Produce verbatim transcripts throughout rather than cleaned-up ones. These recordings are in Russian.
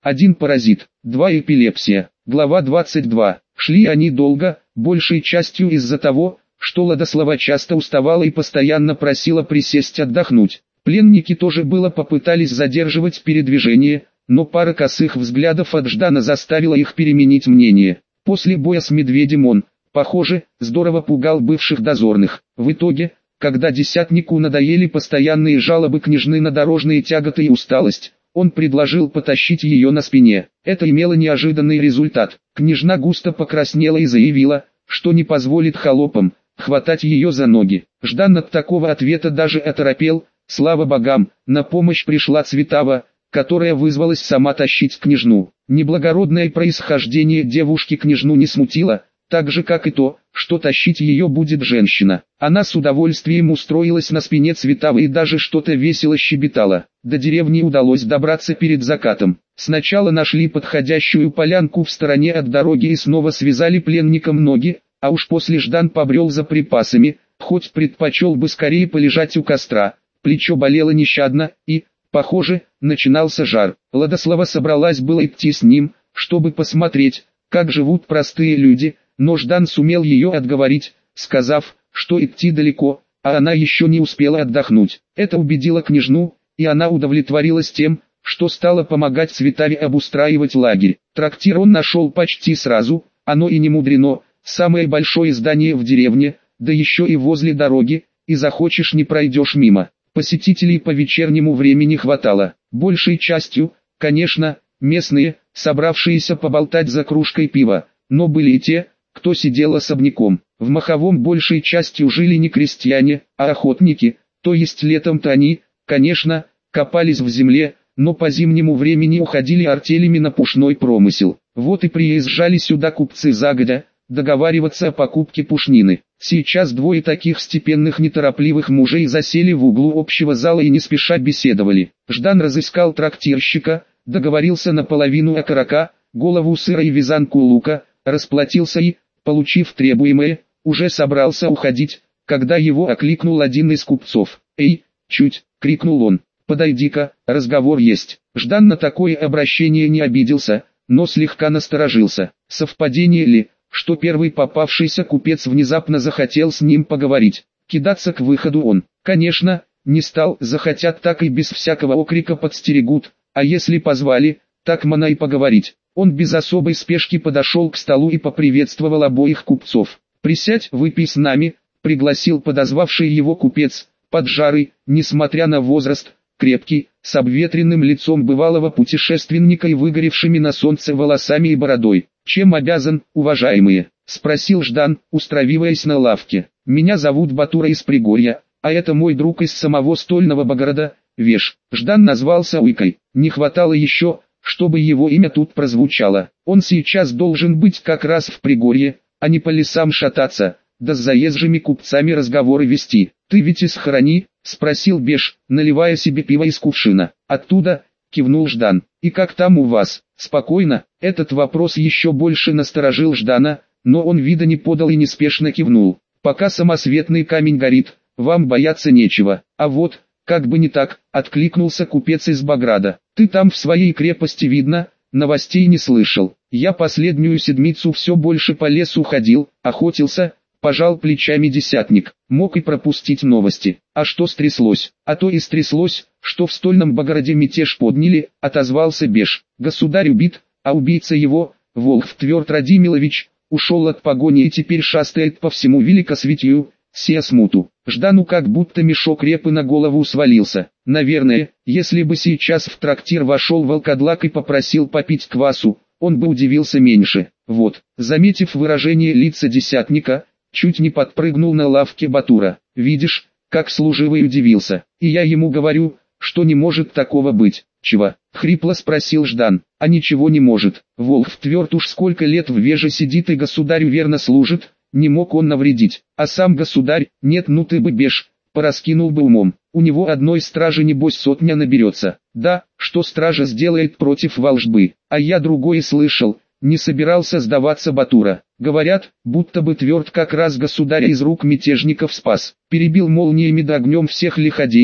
один паразит, два эпилепсия. Глава двадцать два. Шли они долго, большей частью из-за того, что Ладослава часто уставала и постоянно просила присесть отдохнуть. Пленники тоже было попытались задерживать передвижение, но пара косых взглядов от Ждана заставила их переменить мнение. После боя с медведем он, похоже, здорово пугал бывших дозорных. В итоге, когда десятнику надоели постоянные жалобы княжны на дорожные тяготы и усталость, он предложил потащить ее на спине. Это имело неожиданный результат. Княжна густо покраснела и заявила, что не позволит холопам хватать ее за ноги. Ждан от такого ответа даже оторопел. Слава богам, на помощь пришла Цветава, которая вызвалась сама тащить княжну. Неблагородное происхождение девушки княжну не смутило, так же как и то, что тащить ее будет женщина. Она с удовольствием устроилась на спине Цветавы и даже что-то весело щебетала. До деревни удалось добраться перед закатом. Сначала нашли подходящую полянку в стороне от дороги и снова связали пленникам ноги, а уж после Ждан побрел за припасами, хоть предпочел бы скорее полежать у костра. Плечо болело нещадно, и, похоже, начинался жар. Ладослава собралась было идти с ним, чтобы посмотреть, как живут простые люди, но Ждан сумел ее отговорить, сказав, что идти далеко, а она еще не успела отдохнуть. Это убедило княжну, и она удовлетворилась тем, что стала помогать Цветаве обустраивать лагерь. Трактир он нашел почти сразу, оно и не мудрено, самое большое здание в деревне, да еще и возле дороги, и захочешь не пройдешь мимо. Посетителей по вечернему времени хватало, большей частью, конечно, местные, собравшиеся поболтать за кружкой пива, но были и те, кто сидел особняком. В Маховом большей частью жили не крестьяне, а охотники, то есть летом-то они, конечно, копались в земле, но по зимнему времени уходили артелями на пушной промысел. Вот и приезжали сюда купцы загодя, договариваться о покупке пушнины. Сейчас двое таких степенных неторопливых мужей засели в углу общего зала и не спеша беседовали. Ждан разыскал трактирщика, договорился наполовину окорока, голову сыра и вязанку лука, расплатился и, получив требуемое, уже собрался уходить, когда его окликнул один из купцов. «Эй, чуть!» — крикнул он. «Подойди-ка, разговор есть». Ждан на такое обращение не обиделся, но слегка насторожился. Совпадение ли, что первый попавшийся купец внезапно захотел с ним поговорить? Кидаться к выходу он, конечно, не стал, захотят так и без всякого окрика подстерегут, а если позвали, так мана и поговорить. Он без особой спешки подошел к столу и поприветствовал обоих купцов. «Присядь, выпей с нами», — пригласил подозвавший его купец, поджарый, несмотря на возраст, крепкий, с обветренным лицом бывалого путешественника и выгоревшими на солнце волосами и бородой. «Чем обязан, уважаемые?» — спросил Ждан, устраиваясь на лавке. «Меня зовут Батура из Пригорья, а это мой друг из самого стольного Богорода, Веш». Ждан назвался Уйкой. Не хватало еще, чтобы его имя тут прозвучало. Он сейчас должен быть как раз в Пригорье, а не по лесам шататься, да с заезжими купцами разговоры вести. «Ты ведь из Хорони?» — спросил Беш, наливая себе пиво из кувшина. «Оттуда», — кивнул Ждан. «И как там у вас? Спокойно?» Этот вопрос еще больше насторожил Ждана, но он вида не подал и неспешно кивнул. «Пока самосветный камень горит, вам бояться нечего. А вот, как бы не так», — откликнулся купец из Баграда. «Ты там в своей крепости, видно, новостей не слышал. Я последнюю седмицу все больше по лесу ходил, охотился». Пожал плечами десятник. Мог и пропустить новости. А что стряслось? А то и стряслось, что в стольном Богороде мятеж подняли, отозвался Беш. Государь убит, а убийца его, Волхв Тверд Радимилович, ушел от погони и теперь шастает по всему великосветию, сея смуту. Ждану как будто мешок репы на голову свалился. Наверное, если бы сейчас в трактир вошел волкодлак и попросил попить квасу, он бы удивился меньше. Вот, заметив выражение лица десятника, чуть не подпрыгнул на лавке Батура. «Видишь, как служивый удивился. И я ему говорю, что не может такого быть». «Чего?» — хрипло спросил Ждан. «А ничего не может. Волхв Тверд уж сколько лет в Веже сидит и государю верно служит, не мог он навредить. А сам государь, нет, ну ты бы Беш, пораскинул бы умом. У него одной стражи небось сотня наберется. Да, что стража сделает против волжбы? А я другое слышал». Не собирался сдаваться Батура. Говорят, будто бы Тверд как раз государя из рук мятежников спас. Перебил молниями да огнем всех лиходеев,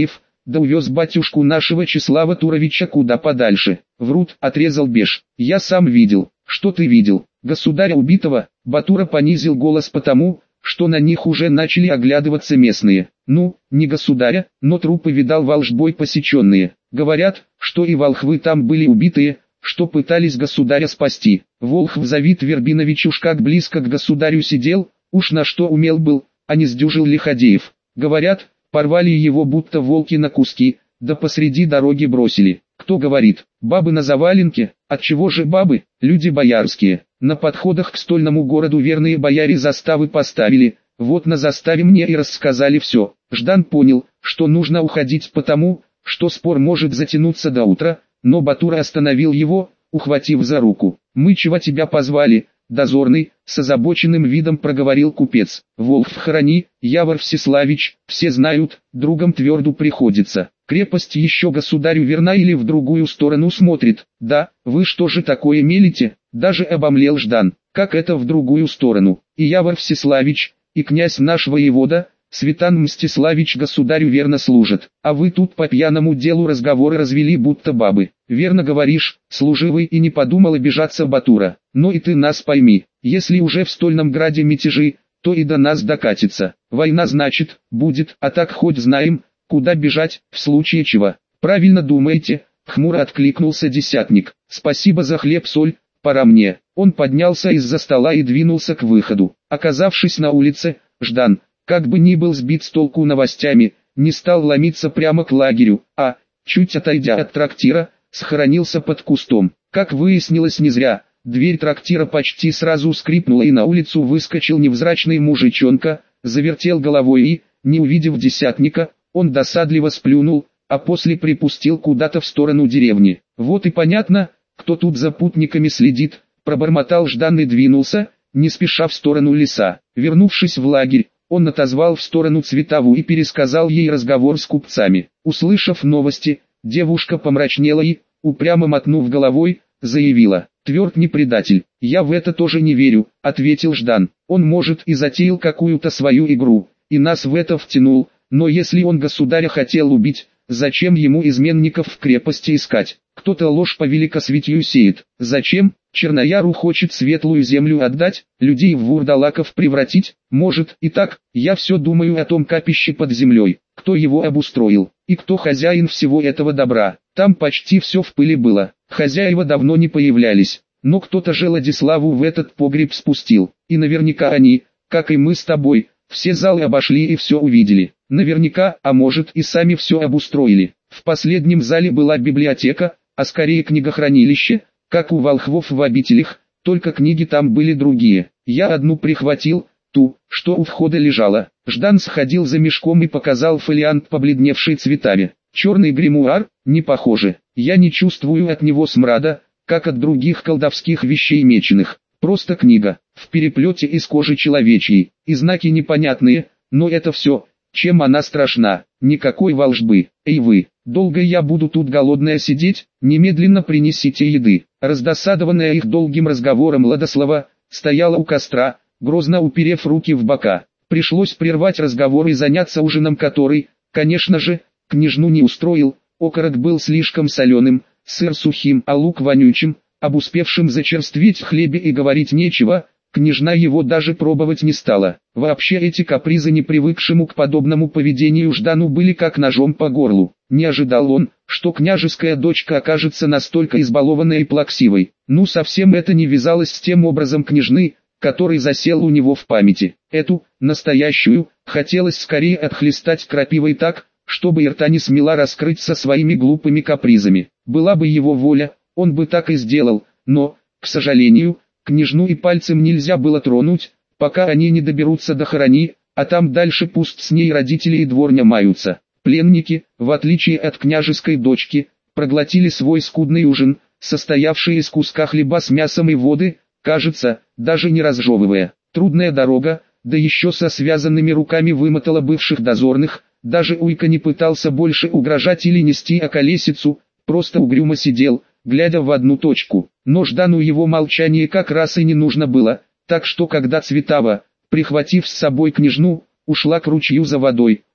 да увез батюшку нашего Числава Туровича куда подальше. Врут, отрезал Беш. Я сам видел. Что ты видел? Государя убитого? Батура понизил голос потому, что на них уже начали оглядываться местные. Ну, не государя, но трупы видал волжбой посеченные. Говорят, что и волхвы там были убитые, что пытались государя спасти. Волхв Завид Вербинович уж как близко к государю сидел, уж на что умел был, а не сдюжил Лиходеев. Говорят, порвали его будто волки на куски, да посреди дороги бросили. Кто говорит, бабы на заваленке? Отчего же бабы? Люди боярские. На подходах к стольному городу верные бояре заставы поставили. Вот на заставе мне и рассказали все. Ждан понял, что нужно уходить потому, что спор может затянуться до утра, но Батура остановил его, ухватив за руку. «Мы чего тебя позвали, дозорный?» — с озабоченным видом проговорил купец. «Волхв храни, Явор Всеславич, все знают, другом твердо приходится. Крепость еще государю верна или в другую сторону смотрит? Да, вы что же такое мелите?» Даже обомлел Ждан. «Как это в другую сторону? И Явор Всеславич, и князь наш воевода, Светан Мстиславич государю верно служит, а вы тут по пьяному делу разговоры развели будто бабы. Верно говоришь, служивый, и не подумал обижаться Батура. Но и ты нас пойми, если уже в стольном граде мятежи, то и до нас докатится. Война значит, будет, а так хоть знаем, куда бежать, в случае чего. Правильно думаете?» — хмуро откликнулся десятник. «Спасибо за хлеб-соль, пора мне». Он поднялся из-за стола и двинулся к выходу. Оказавшись на улице, Ждан, как бы ни был сбит с толку новостями, не стал ломиться прямо к лагерю, а, чуть отойдя от трактира, схоронился под кустом. Как выяснилось не зря, дверь трактира почти сразу скрипнула и на улицу выскочил невзрачный мужичонка, завертел головой и, не увидев десятника, он досадливо сплюнул, а после припустил куда-то в сторону деревни. «Вот и понятно, кто тут за путниками следит», — пробормотал Ждан и двинулся, не спеша в сторону леса. Вернувшись в лагерь, он отозвал в сторону Цветову и пересказал ей разговор с купцами. Услышав новости, девушка помрачнела и, упрямо мотнув головой, заявила: «Тверд не предатель». «Я в это тоже не верю», — ответил Ждан. «Он, может, и затеял какую-то свою игру, и нас в это втянул, но если он государя хотел убить, зачем ему изменников в крепости искать? Кто-то ложь по великосветию сеет. Зачем? Чернояру хочет светлую землю отдать, людей в вурдалаков превратить? Может и так. Я все думаю о том капище под землей. Кто его обустроил? И кто хозяин всего этого добра? Там почти все в пыли было. Хозяева давно не появлялись. Но кто-то же Ладиславу в этот погреб спустил. И наверняка они, как и мы с тобой, все залы обошли и все увидели. Наверняка, а может и сами все обустроили. В последнем зале была библиотека, а скорее книгохранилище, как у волхвов в обителях, только книги там были другие. Я одну прихватил, ту, что у входа лежала». Ждан сходил за мешком и показал фолиант побледневшей Цветаве. «Черный гримуар? Не похоже. Я не чувствую от него смрада, как от других колдовских вещей меченых. Просто книга, в переплете из кожи человечьей, и знаки непонятные, но это все, чем она страшна. Никакой волжбы. Эй вы, долго я буду тут голодная сидеть? Немедленно принесите еды». Раздосадованная их долгим разговором Ладослава стояла у костра, грозно уперев руки в бока. Пришлось прервать разговор и заняться ужином, который, конечно же, княжну не устроил. Окорок был слишком соленым, сыр сухим, а лук вонючим, об успевшем зачерстветь хлебе и говорить нечего. Княжна его даже пробовать не стала. Вообще эти капризы непривыкшему к подобному поведению Ждану были как ножом по горлу. Не ожидал он, что княжеская дочка окажется настолько избалованной и плаксивой. Ну совсем это не вязалось с тем образом княжны, который засел у него в памяти. Эту, настоящую, хотелось скорее отхлестать крапивой так, чтобы и рта не смела раскрыть со своими глупыми капризами. Была бы его воля, он бы так и сделал, но, к сожалению, княжну и пальцем нельзя было тронуть, пока они не доберутся до Хорони, а там дальше пусть с ней родители и дворня маются. Пленники, в отличие от княжеской дочки, проглотили свой скудный ужин, состоявший из куска хлеба с мясом и воды, кажется, даже не разжевывая. Трудная дорога, да еще со связанными руками вымотала бывших дозорных. Даже Уйка не пытался больше угрожать или нести околесицу, просто угрюмо сидел, глядя в одну точку. Но Ждану его молчание как раз и не нужно было, так что когда Цветава, прихватив с собой княжну, ушла к ручью за водой,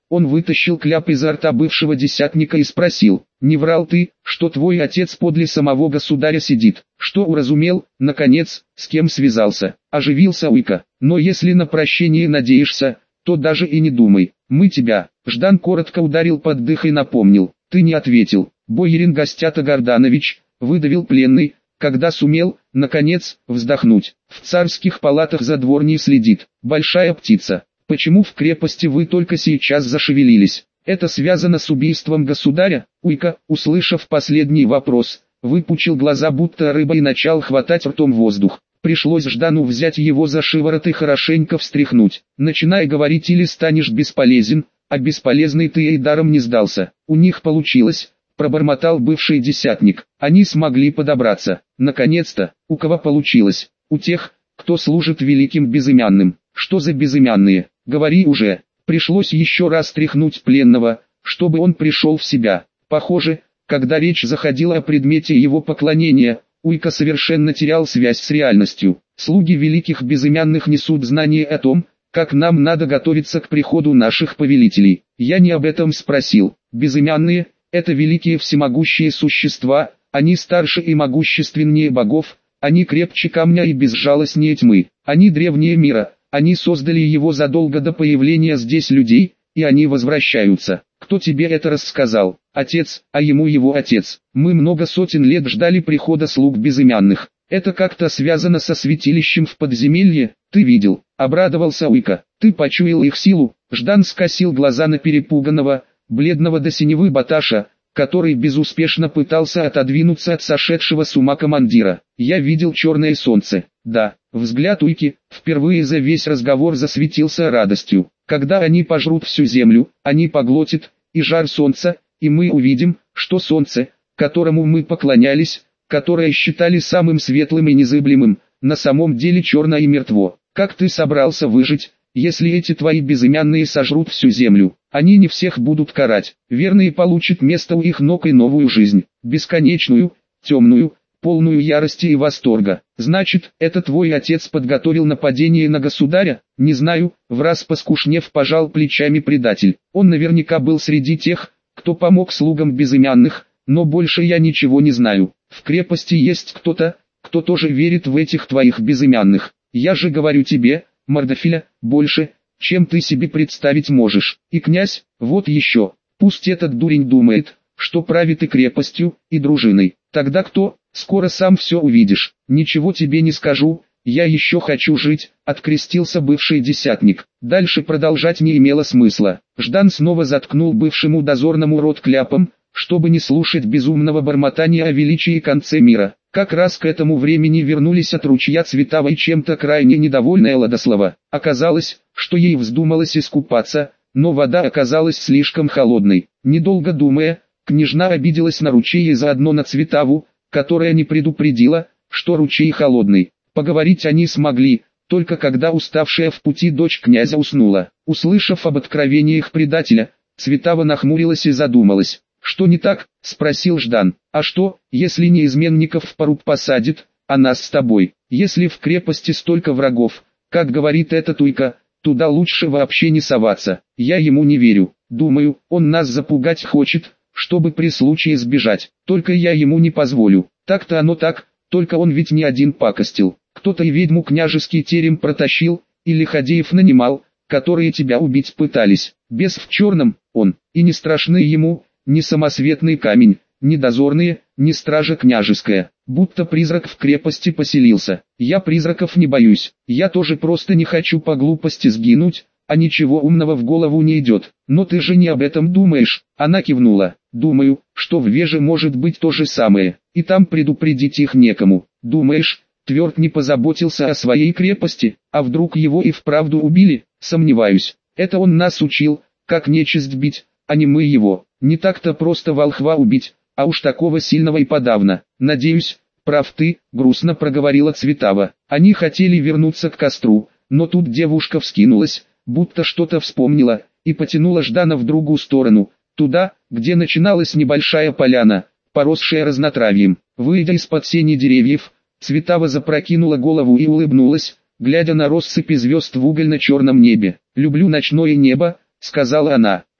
Он вытащил кляп изо рта бывшего десятника и спросил: «Не врал ты, что твой отец подле самого государя сидит?» «Что уразумел, наконец, с кем связался?» Оживился Уйка. «Но если на прощение надеешься, то даже и не думай. Мы тебя...» Ждан коротко ударил под дых и напомнил: «Ты не ответил». «Боярин Гостята Горданович», — выдавил пленный, когда сумел, наконец, вздохнуть. «В царских палатах за дворней следит большая птица. Почему в крепости вы только сейчас зашевелились? Это связано с убийством государя?» Уйка, услышав последний вопрос, выпучил глаза будто рыба и начал хватать ртом воздух. Пришлось Ждану взять его за шиворот и хорошенько встряхнуть. «Начинай говорить, или станешь бесполезен, а бесполезный ты и даром не сдался». «У них получилось», — пробормотал бывший десятник. «Они смогли подобраться. Наконец-то». «У кого получилось?» «У тех, кто служит великим безымянным». «Что за безымянные? Говори уже». Пришлось еще раз тряхнуть пленного, чтобы он пришел в себя. Похоже, когда речь заходила о предмете его поклонения, Уйка совершенно терял связь с реальностью. «Слуги великих безымянных несут знания о том, как нам надо готовиться к приходу наших повелителей». «Я не об этом спросил. Безымянные — это великие всемогущие существа, они старше и могущественнее богов, они крепче камня и безжалостнее тьмы, они древнее мира, они создали его задолго до появления здесь людей, и они возвращаются». «Кто тебе это рассказал?» «Отец, а ему его отец. Мы много сотен лет ждали прихода слуг безымянных. Это как-то связано со святилищем в подземелье, ты видел?» Обрадовался Уйка. «Ты почуял их силу?» Ждан скосил глаза на перепуганного, бледного до синевы Баташа, который безуспешно пытался отодвинуться от сошедшего с ума командира. «Я видел черное солнце». «Да». Взгляд Уйки, впервые за весь разговор, засветился радостью. «Когда они пожрут всю землю, они поглотят и жар солнца, и мы увидим, что солнце, которому мы поклонялись, которое считали самым светлым и незыблемым, на самом деле черно и мертво. Как ты собрался выжить, если эти твои безымянные сожрут всю землю? Они не всех будут карать, верные получат место у их ног и новую жизнь, бесконечную, темную, полную ярости и восторга. Значит, это твой отец подготовил нападение на государя?» «Не знаю», — враз поскушнев пожал плечами предатель. «Он наверняка был среди тех, кто помог слугам безымянных, но больше я ничего не знаю. В крепости есть кто-то, кто тоже верит в этих твоих безымянных. Я же говорю тебе, мордофиля, больше, чем ты себе представить можешь. И князь, вот еще, пусть этот дурень думает, что правит и крепостью, и дружиной. Тогда кто? Скоро сам все увидишь. Ничего тебе не скажу, я еще хочу жить», — открестился бывший десятник. Дальше продолжать не имело смысла. Ждан снова заткнул бывшему дозорному рот кляпом, чтобы не слушать безумного бормотания о величии и конце мира. Как раз к этому времени вернулись от ручья Цветавой чем-то крайне недовольная Ладослава. Оказалось, что ей вздумалось искупаться, но вода оказалась слишком холодной. Недолго думая, княжна обиделась на ручей и заодно на Цветаву, которая не предупредила, что ручей холодный. Поговорить они смогли, только когда уставшая в пути дочь князя уснула. Услышав об откровениях предателя, Цветава нахмурилась и задумалась. «Что не так?» — спросил Ждан. «А что, если не изменников в поруб посадит, а нас с тобой? Если в крепости столько врагов, как говорит этот Уйка, туда лучше вообще не соваться. Я ему не верю. Думаю, он нас запугать хочет, чтобы при случае сбежать. Только я ему не позволю. Так-то оно так, только он ведь не один пакостил. Кто-то и ведьму княжеский терем протащил, и лиходеев нанимал, которые тебя убить пытались. Бес в черном, он, и не страшны ему ни самосветный камень, ни дозорные, ни стража княжеская. Будто призрак в крепости поселился. Я призраков не боюсь, я тоже просто не хочу по глупости сгинуть, а ничего умного в голову не идет. Но ты же не об этом думаешь?» Она кивнула. «Думаю, что в Веже может быть то же самое, и там предупредить их некому». «Думаешь, Тверд не позаботился о своей крепости, а вдруг его и вправду убили?» «Сомневаюсь. Это он нас учил, как нечисть бить, а не мы его. Не так-то просто волхва убить, а уж такого сильного и подавно. Надеюсь, прав ты», — грустно проговорила Цветава. Они хотели вернуться к костру, но тут девушка вскинулась, будто что-то вспомнила, и потянула Ждана в другую сторону, туда, где начиналась небольшая поляна, поросшая разнотравьем. Выйдя из-под сени деревьев, Цветава запрокинула голову и улыбнулась, глядя на россыпи звезд в угольно-черном небе. «Люблю ночное небо», — сказала она.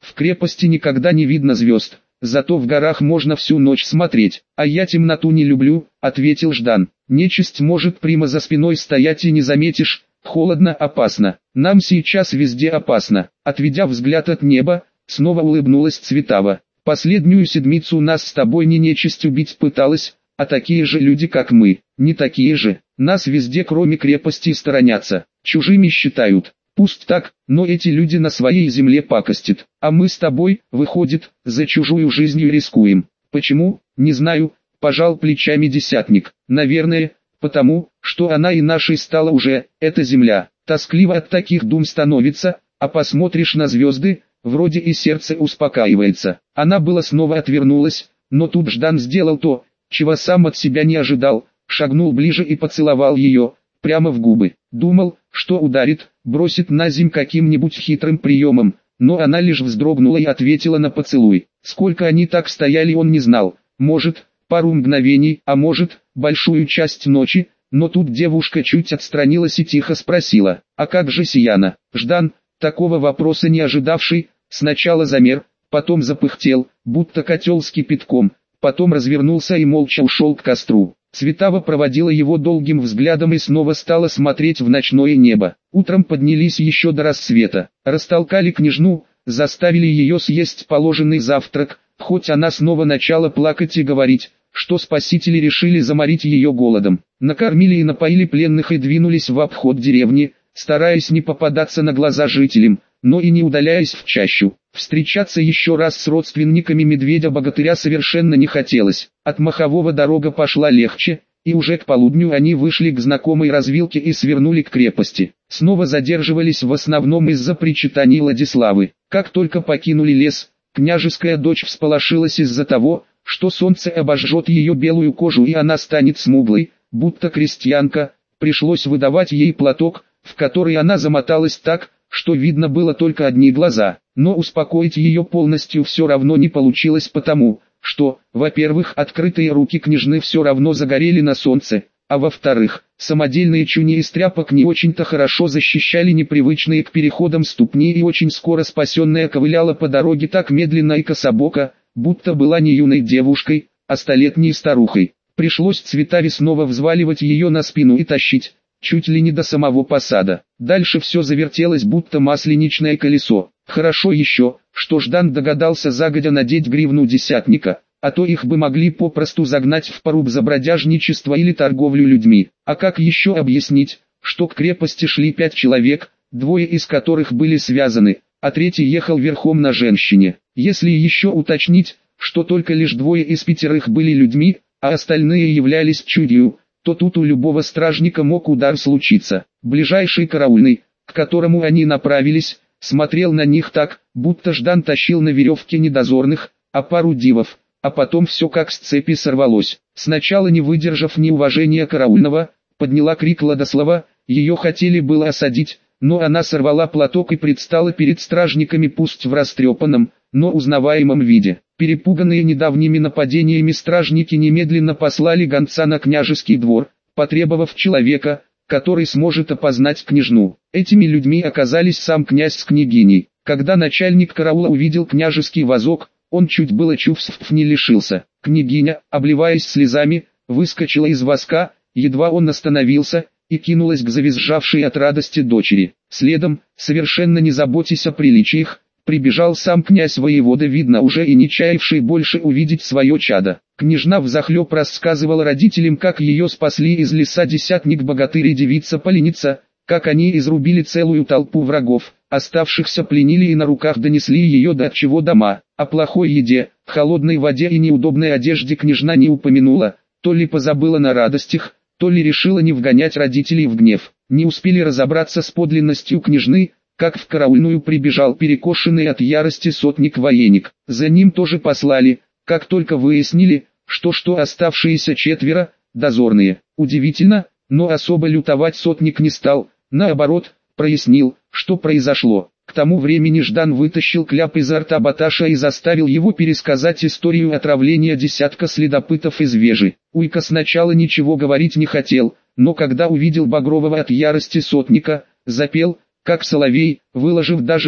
В крепости никогда не видно звезд, зато в горах можно всю ночь смотреть. А я темноту не люблю, ответил Ждан. Нечисть может прямо за спиной стоять и не заметишь. Холодно, опасно. Нам сейчас везде опасно. Отведя взгляд от неба, снова улыбнулась Цветава. Последнюю седмицу нас с тобой не нечисть убить пыталась, а такие же люди, как мы. Не такие же. Нас везде, кроме крепости, сторонятся. Чужими считают. Пусть так, но эти люди на своей земле пакостят. А мы с тобой, выходит, за чужую жизнью рискуем. Почему? Не знаю, пожал плечами десятник. Наверное, потому, что она и нашей стала уже, эта земля. Тоскливо от таких дум становится, а посмотришь на звезды, вроде и сердце успокаивается. Она было снова отвернулась, но тут Ждан сделал то, чего сам от себя не ожидал, шагнул ближе и поцеловал ее, прямо в губы. Думал, что ударит, бросит на земь каким-нибудь хитрым приемом, но она лишь вздрогнула и ответила на поцелуй. Сколько они так стояли, он не знал, может, пару мгновений, а может, большую часть ночи, но тут девушка чуть отстранилась и тихо спросила: «А как же Сияна?» Ждан, такого вопроса не ожидавший, сначала замер, потом запыхтел, будто котел с кипятком, потом развернулся и молча ушел к костру. Цветава проводила его долгим взглядом и снова стала смотреть в ночное небо. Утром поднялись еще до рассвета, растолкали княжну, заставили ее съесть положенный завтрак, хоть она снова начала плакать и говорить, что спасители решили заморить ее голодом. Накормили и напоили пленных и двинулись в обход деревни, стараясь не попадаться на глаза жителям, но и не удаляясь в чащу. Встречаться еще раз с родственниками медведя-богатыря совершенно не хотелось. От Махового дорога пошла легче, и уже к полудню они вышли к знакомой развилке и свернули к крепости. Снова задерживались в основном из-за причитаний Владиславы. Как только покинули лес, княжеская дочь всполошилась из-за того, что солнце обожжет ее белую кожу и она станет смуглой, будто крестьянка. Пришлось выдавать ей платок, в который она замоталась так, что видно было только одни глаза, но успокоить ее полностью все равно не получилось потому, что, во-первых, открытые руки княжны все равно загорели на солнце, а во-вторых, самодельные чуни из тряпок не очень-то хорошо защищали непривычные к переходам ступни, и очень скоро спасенная ковыляла по дороге так медленно и кособоко, будто была не юной девушкой, а столетней старухой. Пришлось Цветаве снова взваливать ее на спину и тащить, чуть ли не до самого посада. Дальше все завертелось, будто масленичное колесо. Хорошо еще, что Ждан догадался загодя надеть гривну десятника, а то их бы могли попросту загнать в поруб за бродяжничество или торговлю людьми. А как еще объяснить, что к крепости шли пять человек, двое из которых были связаны, а третий ехал верхом на женщине? Если еще уточнить, что только лишь двое из пятерых были людьми, а остальные являлись чудью, то тут у любого стражника мог удар случиться. Ближайший караульный, к которому они направились, смотрел на них так, будто Ждан тащил на веревке не дозорных, а пару дивов, а потом все как с цепи сорвалось. Сначала, не выдержав неуважения караульного, подняла крик Владислава, ее хотели было осадить, но она сорвала платок и предстала перед стражниками пусть в растрепанном, но узнаваемом виде. Перепуганные недавними нападениями стражники немедленно послали гонца на княжеский двор, потребовав человека, который сможет опознать княжну. Этими людьми оказались сам князь с княгиней. Когда начальник караула увидел княжеский вазок, он чуть было чувств не лишился. Княгиня, обливаясь слезами, выскочила из вазка, едва он остановился, и кинулась к завизжавшей от радости дочери. Следом, совершенно не заботясь о приличиях, прибежал сам князь-воевода, видно уже и не чаявший больше увидеть свое чадо. Княжна взахлеб рассказывала родителям, как ее спасли из леса десятник-богатырь и девица-поленица, как они изрубили целую толпу врагов, оставшихся пленили и на руках донесли ее до отчего дома. О плохой еде, холодной воде и неудобной одежде княжна не упомянула, то ли позабыла на радостях, то ли решила не вгонять родителей в гнев. Не успели разобраться с подлинностью княжны, как в караульную прибежал перекошенный от ярости сотник-военник. За ним тоже послали, как только выяснили, что что оставшиеся четверо – дозорные. Удивительно, но особо лютовать сотник не стал, наоборот, прояснил, что произошло. К тому времени Ждан вытащил кляп изо рта Баташа и заставил его пересказать историю отравления десятка следопытов из Вежи. Уйка сначала ничего говорить не хотел, но когда увидел багрового от ярости сотника, запел, как соловей, выложив даже то,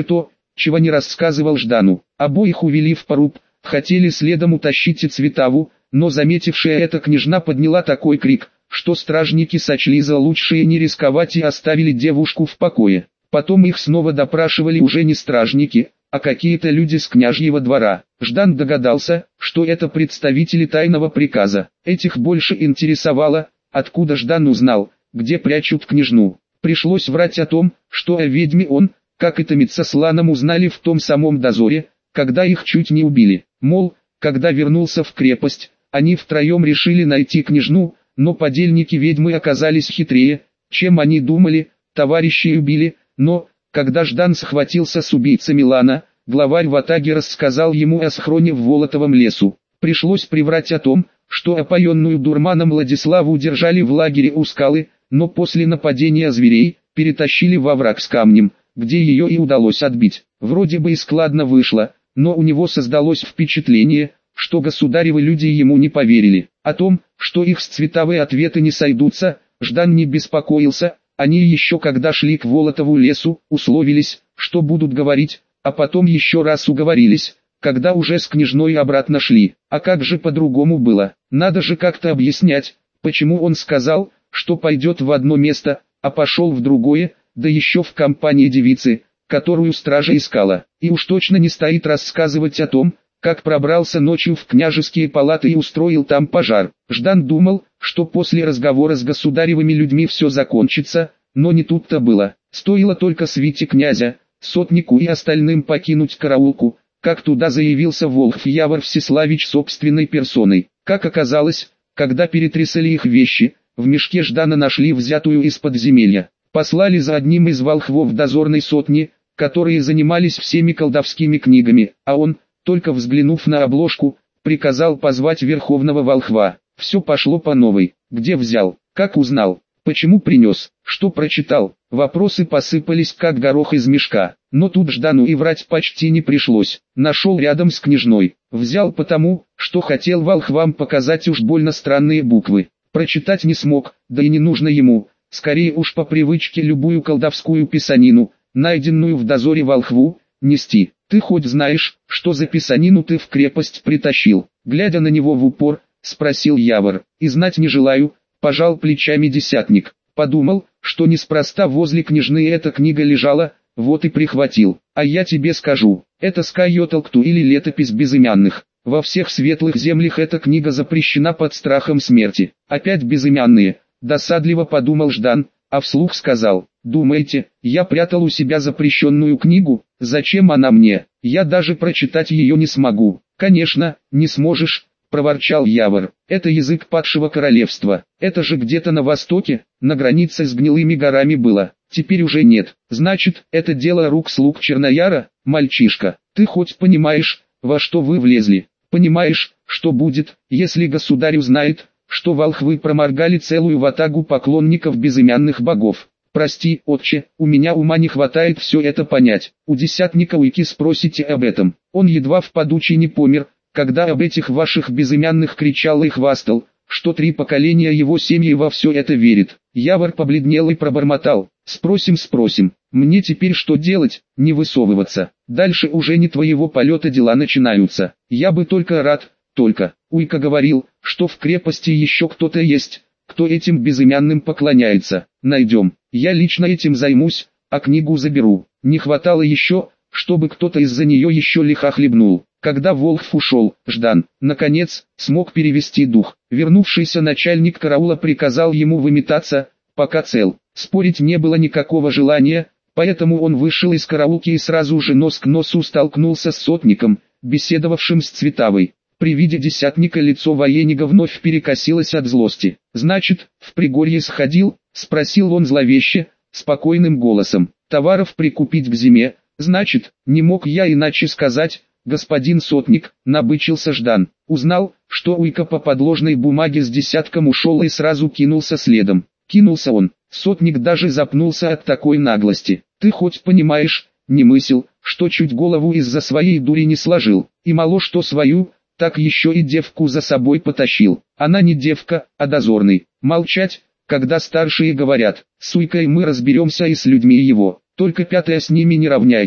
чего не рассказывал Ждану. Обоих увели в поруб, хотели следом утащить и Цветаву, но заметившая это княжна подняла такой крик, что стражники сочли за лучшее не рисковать и оставили девушку в покое. Потом их снова допрашивали уже не стражники, а какие-то люди с княжьего двора. Ждан догадался, что это представители тайного приказа. Этих больше интересовало, откуда Ждан узнал, где прячут княжну. Пришлось врать о том, что о ведьме он, как и Томит со Сланом, узнали в том самом дозоре, когда их чуть не убили. Мол, когда вернулся в крепость, они втроем решили найти княжну, но подельники ведьмы оказались хитрее, чем они думали, товарищей убили, но, когда Ждан схватился с убийцей Милана, главарь ватаги рассказал ему о схроне в Волотовом лесу. Пришлось приврать о том, что опоенную дурманом Владиславу удержали в лагере у скалы, но после нападения зверей, перетащили во враг с камнем, где ее и удалось отбить. Вроде бы и складно вышло, но у него создалось впечатление, что государевы люди ему не поверили. О том, что их с Цветавой ответы не сойдутся, Ждан не беспокоился. Они еще когда шли к Волотову лесу, условились, что будут говорить, а потом еще раз уговорились, когда уже с княжной обратно шли. А как же по-другому было? Надо же как-то объяснять, почему он сказал, что пойдет в одно место, а пошел в другое, да еще в компании девицы, которую стража искала. И уж точно не стоит рассказывать о том, как пробрался ночью в княжеские палаты и устроил там пожар. Ждан думал, что после разговора с государевыми людьми все закончится, но не тут-то было. Стоило только свите князя, сотнику и остальным покинуть караулку, как туда заявился Волхв-Явор Всеславич собственной персоной. Как оказалось, когда перетрясали их вещи, в мешке Ждана нашли взятую из подземелья. Послали за одним из волхвов дозорной сотни, которые занимались всеми колдовскими книгами, а он, только взглянув на обложку, приказал позвать верховного волхва. Все пошло по новой. Где взял? Как узнал? Почему принес? Что прочитал? Вопросы посыпались как горох из мешка. Но тут Ждану и врать почти не пришлось. Нашел рядом с княжной. Взял потому, что хотел волхвам показать уж больно странные буквы. Прочитать не смог, да и не нужно ему. Скорее уж по привычке любую колдовскую писанину, найденную в дозоре волхву, нести. Ты хоть знаешь, что за писанину ты в крепость притащил? Глядя на него в упор, спросил Явор. И знать не желаю, пожал плечами десятник. Подумал, что неспроста возле княжны эта книга лежала, вот и прихватил. А я тебе скажу, это Скайоталкту или летопись безымянных. Во всех светлых землях эта книга запрещена под страхом смерти. Опять безымянные, досадливо подумал Ждан, а вслух сказал: думаете, я прятал у себя запрещенную книгу? Зачем она мне? Я даже прочитать ее не смогу. Конечно, не сможешь, проворчал Явор. Это язык падшего королевства. Это же где-то на востоке, на границе с гнилыми горами было. Теперь уже нет. Значит, это дело рук слуг Чернояра? Мальчишка, ты хоть понимаешь, во что вы влезли? Понимаешь, что будет, если государь узнает, что волхвы проморгали целую ватагу поклонников безымянных богов? Прости, отче, у меня ума не хватает все это понять. У десятника Уйки спросите об этом. Он едва в подучи не помер, когда об этих ваших безымянных кричал и хвастал, что три поколения его семьи во все это верит. Явор побледнел и пробормотал: спросим, спросим. Мне теперь что делать? Не высовываться. Дальше уже не твоего полета дела начинаются. Я бы только рад, только. Уйка говорил, что в крепости еще кто-то есть, кто этим безымянным поклоняется. Найдем. Я лично этим займусь, а книгу заберу. Не хватало еще, чтобы кто-то из-за нее еще лиха хлебнул. Когда Волхв ушел, Ждан, наконец, смог перевести дух. Вернувшийся начальник караула приказал ему выметаться, пока цел. Спорить не было никакого желания, поэтому он вышел из караулки и сразу же нос к носу столкнулся с сотником, беседовавшим с Цветавой. При виде десятника лицо военника вновь перекосилось от злости. «Значит, в Пригорье сходил?» — спросил он зловеще, спокойным голосом. «Товаров прикупить к зиме, значит, не мог я иначе сказать, господин сотник», — набычился Ждан. Узнал, что Уйка по подложной бумаге с десятком ушел и сразу кинулся следом. Кинулся он. Сотник даже запнулся от такой наглости. «Ты хоть понимаешь, не мыслил, что чуть голову из-за своей дури не сложил, и мало что свою, так еще и девку за собой потащил. Она не девка, а дозорный. Молчать, когда старшие говорят. С Уйкой мы разберемся и с людьми его. Только пятое с ними не равняйте.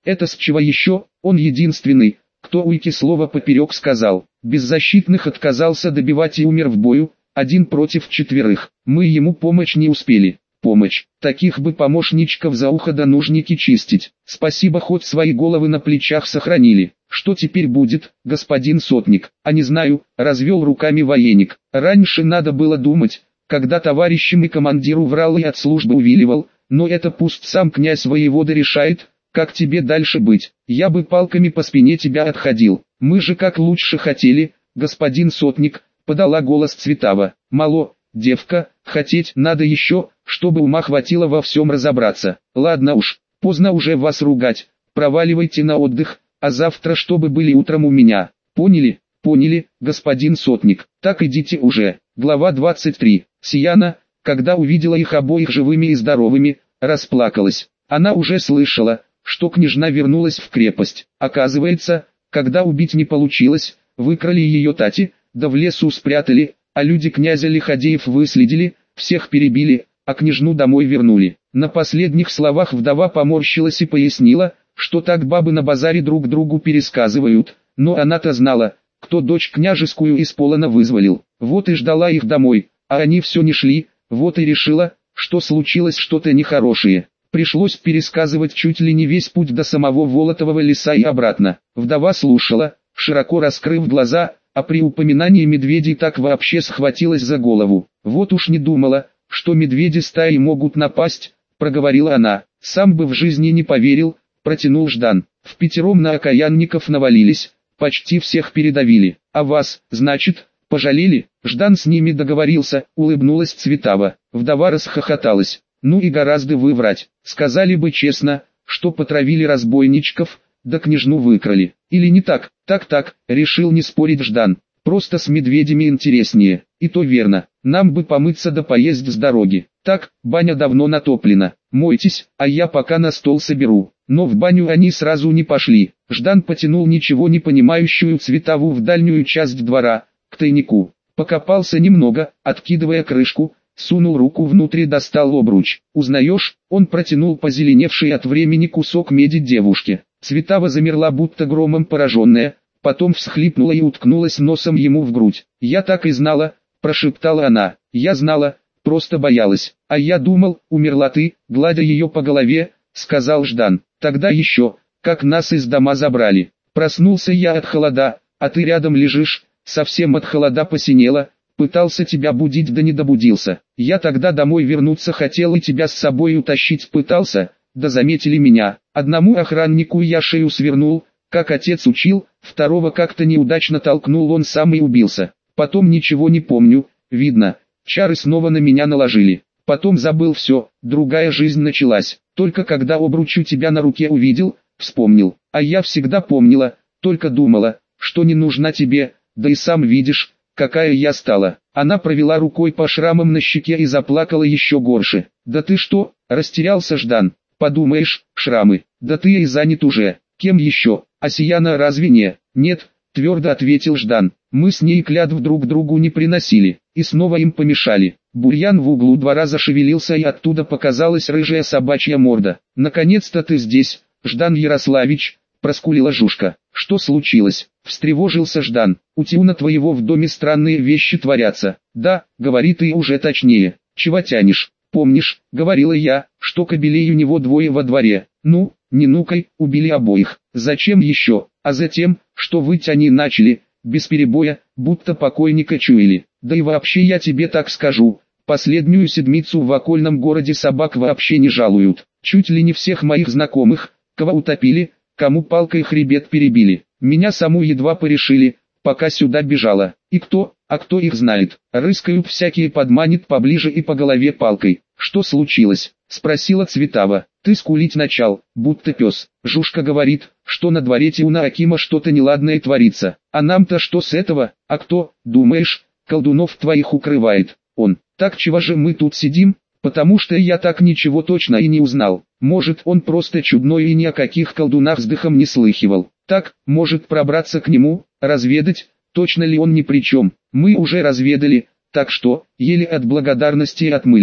Это с чего еще? Он единственный, кто уйти слово поперек сказал. Беззащитных отказался добивать и умер в бою, один против четверых. Мы ему помочь не успели. Помощь. Таких бы помощничков за ухо да нужники чистить. Спасибо, хоть свои головы на плечах сохранили. Что теперь будет, господин сотник? А не знаю, развел руками военник. Раньше надо было думать, когда товарищам и командиру врал и от службы увиливал, но это пусть сам князь воевода решает, как тебе дальше быть. Я бы палками по спине тебя отходил. Мы же как лучше хотели, господин сотник, подала голос Цветава. Мало, девка, хотеть надо еще, чтобы ума хватило во всем разобраться. Ладно уж, поздно уже вас ругать, проваливайте на отдых, а завтра чтобы были утром у меня. Поняли? Поняли, господин сотник. Так идите уже. Глава двадцать три. Сияна, когда увидела их обоих живыми и здоровыми, расплакалась. Она уже слышала, что княжна вернулась в крепость. Оказывается, когда убить не получилось, выкрали ее тати, да в лесу спрятали, а люди князя Лиходеев выследили, всех перебили, а княжну домой вернули. На последних словах вдова поморщилась и пояснила, что так бабы на базаре друг другу пересказывают, но она-то знала, кто дочь княжескую из полона вызволил. Вот и ждала их домой, а они все не шли, вот и решила, что случилось что-то нехорошее. Пришлось пересказывать чуть ли не весь путь до самого Волотового леса и обратно. Вдова слушала, широко раскрыв глаза, а при упоминании медведей так вообще схватилась за голову. Вот уж не думала, что медведи стаи могут напасть, проговорила она. Сам бы в жизни не поверил, протянул Ждан. В пятером на окаянников навалились, почти всех передавили. А вас, значит, пожалели? Ждан с ними договорился, улыбнулась Цветава. Вдова расхохоталась. Ну и гораздо вы врать. Сказали бы честно, что потравили разбойничков, да княжну выкрали. Или не так? Так-так, решил не спорить Ждан. Просто с медведями интереснее. И то верно. Нам бы помыться да поесть с дороги. Так, баня давно натоплена. Мойтесь, а я пока на стол соберу. Но в баню они сразу не пошли. Ждан потянул ничего не понимающую Цветаву в дальнюю часть двора, к тайнику. Покопался немного, откидывая крышку, сунул руку внутрь и достал обруч. «Узнаешь?» Он протянул позеленевший от времени кусок меди девушке. Цветава замерла, будто громом пораженная, потом всхлипнула и уткнулась носом ему в грудь. «Я так и знала», — прошептала она. «Я знала, просто боялась. А я думал, умерла ты», — гладя ее по голове, сказал Ждан. «Тогда еще, как нас из дома забрали. Проснулся я от холода, а ты рядом лежишь, совсем от холода посинела. Пытался тебя будить, да не добудился. Я тогда домой вернуться хотел и тебя с собой утащить пытался, да заметили меня. Одному охраннику я шею свернул, как отец учил, второго как-то неудачно толкнул, он сам и убился. Потом ничего не помню, видно, чары снова на меня наложили. Потом забыл все, другая жизнь началась. Только когда обручу тебя на руке увидел, вспомнил. А я всегда помнила, только думала, что не нужна тебе, да и сам видишь, какая я стала». Она провела рукой по шрамам на щеке и заплакала еще горше. «Да ты что?» – растерялся Ждан. «Подумаешь, шрамы. Да ты и занят уже. Кем еще? А Сияна разве не?» «Нет», – твердо ответил Ждан. «Мы с ней клятв друг другу не приносили, и снова им помешали». Бурьян в углу двора зашевелился, и оттуда показалась рыжая собачья морда. «Наконец-то ты здесь, Ждан Ярославич», – проскулила Жужка. «Что случилось?» – встревожился Ждан. «У Тиуна твоего в доме странные вещи творятся». «Да, говори ты уже точнее. Чего тянешь? Помнишь, говорила я, что кобелей у него двое во дворе. Ну, не нукай, убили обоих. Зачем еще? А затем, что выть они начали, без перебоя, будто покойника чуяли. Да и вообще я тебе так скажу, последнюю седмицу в окольном городе собак вообще не жалуют. Чуть ли не всех моих знакомых, кого утопили, кому палкой хребет перебили. Меня саму едва порешили, пока сюда бежала. И кто, а кто их знает? Рыскают всякие, подманит поближе и по голове палкой. Что случилось? Спросила Цветава. Ты скулить начал, будто пес. Жужка говорит, что на дворе Тиуна Акима что-то неладное творится. А нам-то что с этого? А кто, думаешь, колдунов твоих укрывает? Он. Так чего же мы тут сидим? Потому что я так ничего точно и не узнал. Может, он просто чудной и ни о каких колдунах с дыхом не слыхивал. Так, может пробраться к нему, разведать, точно ли он ни при чем. Мы уже разведали, так что, еле от благодарности отмылись.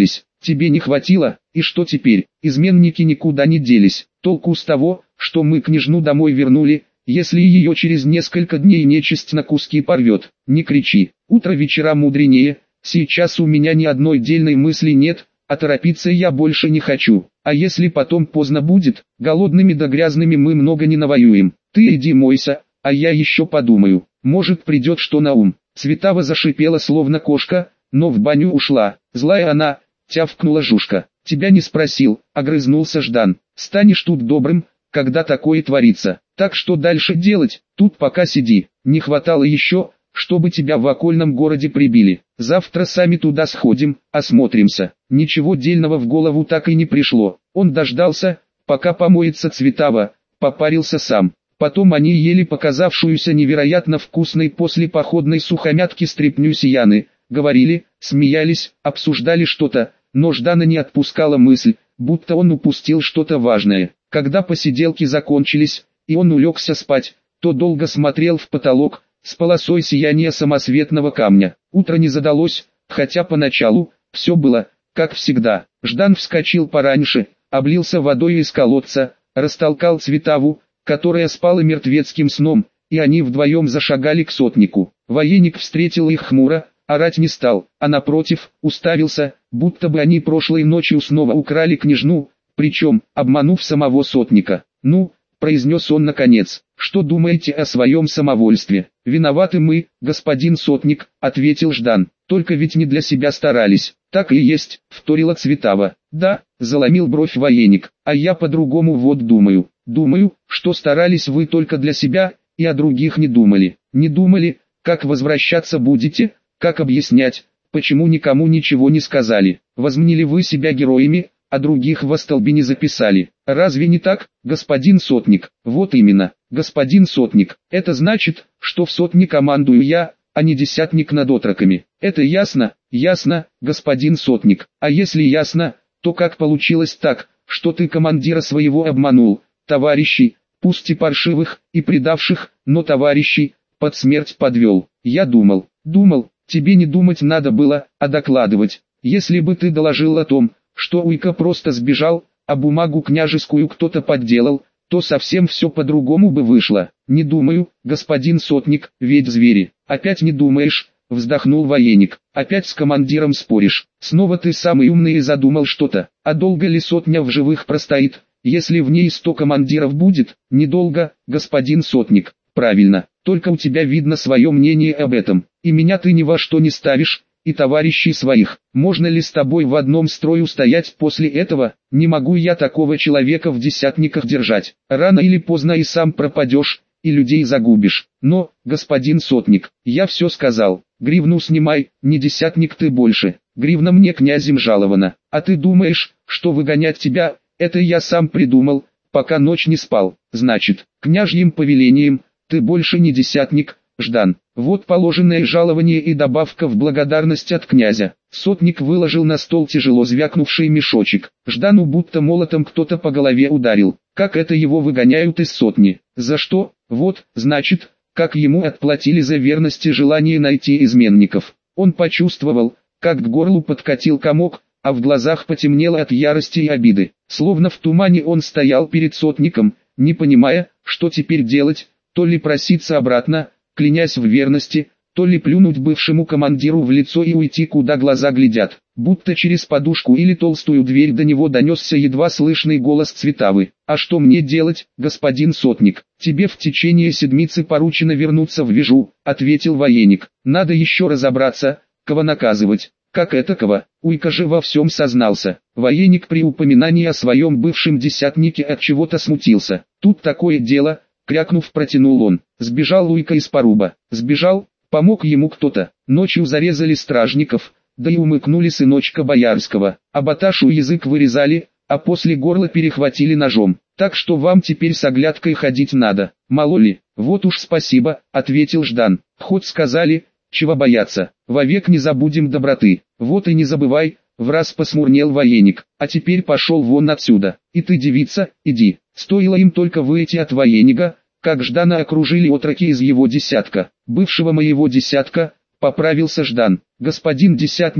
тебе не хватило, и что теперь? Изменники никуда не делись. Толку с того, что мы княжну домой вернули, если ее через несколько дней нечисть на куски порвет. Не кричи, утро вечера мудренее, сейчас у меня ни одной дельной мысли нет, а торопиться я больше не хочу. А если потом поздно будет, голодными да грязными мы много не навоюем. Ты иди мойся, а я еще подумаю, может придет что на ум. Цветава зашипела словно кошка, но в баню ушла. Злая она, тявкнула Жужка. Тебя не спросил, огрызнулся Ждан. Станешь тут добрым, когда такое творится. Так что дальше делать, тут пока сиди. Не хватало еще, чтобы тебя в окольном городе прибили. Завтра сами туда сходим, осмотримся. Ничего дельного в голову так и не пришло. Он дождался, пока помоется Цветава, попарился сам. Потом они ели показавшуюся невероятно вкусной после походной сухомятки стряпню Сияны, говорили, смеялись, обсуждали что-то, но Ждана не отпускала мысль, будто он упустил что-то важное. Когда посиделки закончились, и он улегся спать, то долго смотрел в потолок, с полосой сияния самосветного камня. Утро не задалось, хотя поначалу, все было, как всегда. Ждан вскочил пораньше, облился водой из колодца, растолкал Цветаву, которая спала мертвецким сном, и они вдвоем зашагали к сотнику. Военник встретил их хмуро, орать не стал, а напротив, уставился, будто бы они прошлой ночью снова украли княжну, причем, обманув самого сотника. «Ну», — произнес он наконец, — «что думаете о своем самовольстве?» «Виноваты мы, господин сотник», — ответил Ждан, — «только ведь не для себя старались». «Так и есть», — вторила Цветава. «Да», — заломил бровь военник, — «а я по-другому вот думаю. Думаю, что старались вы только для себя, и о других не думали. Не думали, как возвращаться будете, как объяснять, почему никому ничего не сказали. Возмнили вы себя героями, а других во столбе не записали. Разве не так, господин сотник?» «Вот именно, господин сотник. Это значит, что в сотне командую я, а не десятник над отроками. Это ясно?» «Ясно, господин сотник. А если ясно, то как получилось так, что ты командира своего обманул, товарищей, пусть и паршивых, и предавших, но товарищей, под смерть подвел?» «Я думал, думал, тебе не думать надо было, а докладывать. Если бы ты доложил о том, что Уйка просто сбежал, а бумагу княжескую кто-то подделал, то совсем все по-другому бы вышло. Не думаю, господин сотник, ведь звери». «Опять не думаешь», — вздохнул военник, — «опять с командиром споришь. Снова ты самый умный и задумал что-то. А долго ли сотня в живых простоит, если в ней сто командиров будет?» «Недолго, господин сотник». «Правильно, только у тебя видно свое мнение об этом, и меня ты ни во что не ставишь, и товарищей своих. Можно ли с тобой в одном строю стоять после этого? Не могу я такого человека в десятниках держать. Рано или поздно и сам пропадешь, и людей загубишь. Но, господин сотник, я все сказал. Гривну снимай, не десятник ты больше. Гривна мне князем жалована. А ты думаешь, что выгонять тебя, это я сам придумал, пока ночь не спал. Значит, княжьим повелением, ты больше не десятник, Ждан. Вот положенное жалование и добавка в благодарность от князя». Сотник выложил на стол тяжело звякнувший мешочек. Ждану будто молотом кто-то по голове ударил. Как это его выгоняют из сотни? За что? Вот, значит, как ему отплатили за верность и желание найти изменников. Он почувствовал, как к горлу подкатил комок, а в глазах потемнело от ярости и обиды. Словно в тумане он стоял перед сотником, не понимая, что теперь делать, то ли проситься обратно, клянясь в верности, то ли плюнуть бывшему командиру в лицо и уйти куда глаза глядят. Будто через подушку или толстую дверь до него донесся едва слышный голос Цветавы. «А что мне делать, господин сотник? Тебе в течение седмицы поручено вернуться в Вижу», — ответил военник. «Надо еще разобраться, кого наказывать». «Как это кого?» Уйка же во всем сознался. Военник при упоминании о своем бывшем десятнике от чего-то смутился. «Тут такое дело», — крякнув, протянул он. «Сбежал Уйка из Поруба. Сбежал, помог ему кто-то. Ночью зарезали стражников, да и умыкнули сыночка Боярского. А Баташу язык вырезали, а после горла перехватили ножом. Так что вам теперь с оглядкой ходить надо. Мало ли?» «Вот уж спасибо», — ответил Ждан. «Хоть сказали, чего бояться. Вовек не забудем доброты». «Вот и не забывай», — враз посмурнел военник. «А теперь пошел вон отсюда. И ты, девица, иди». Стоило им только выйти от военника, как Ждана окружили отроки из его десятка. «Бывшего моего десятка», — поправился Ждан. «Господин десятник»,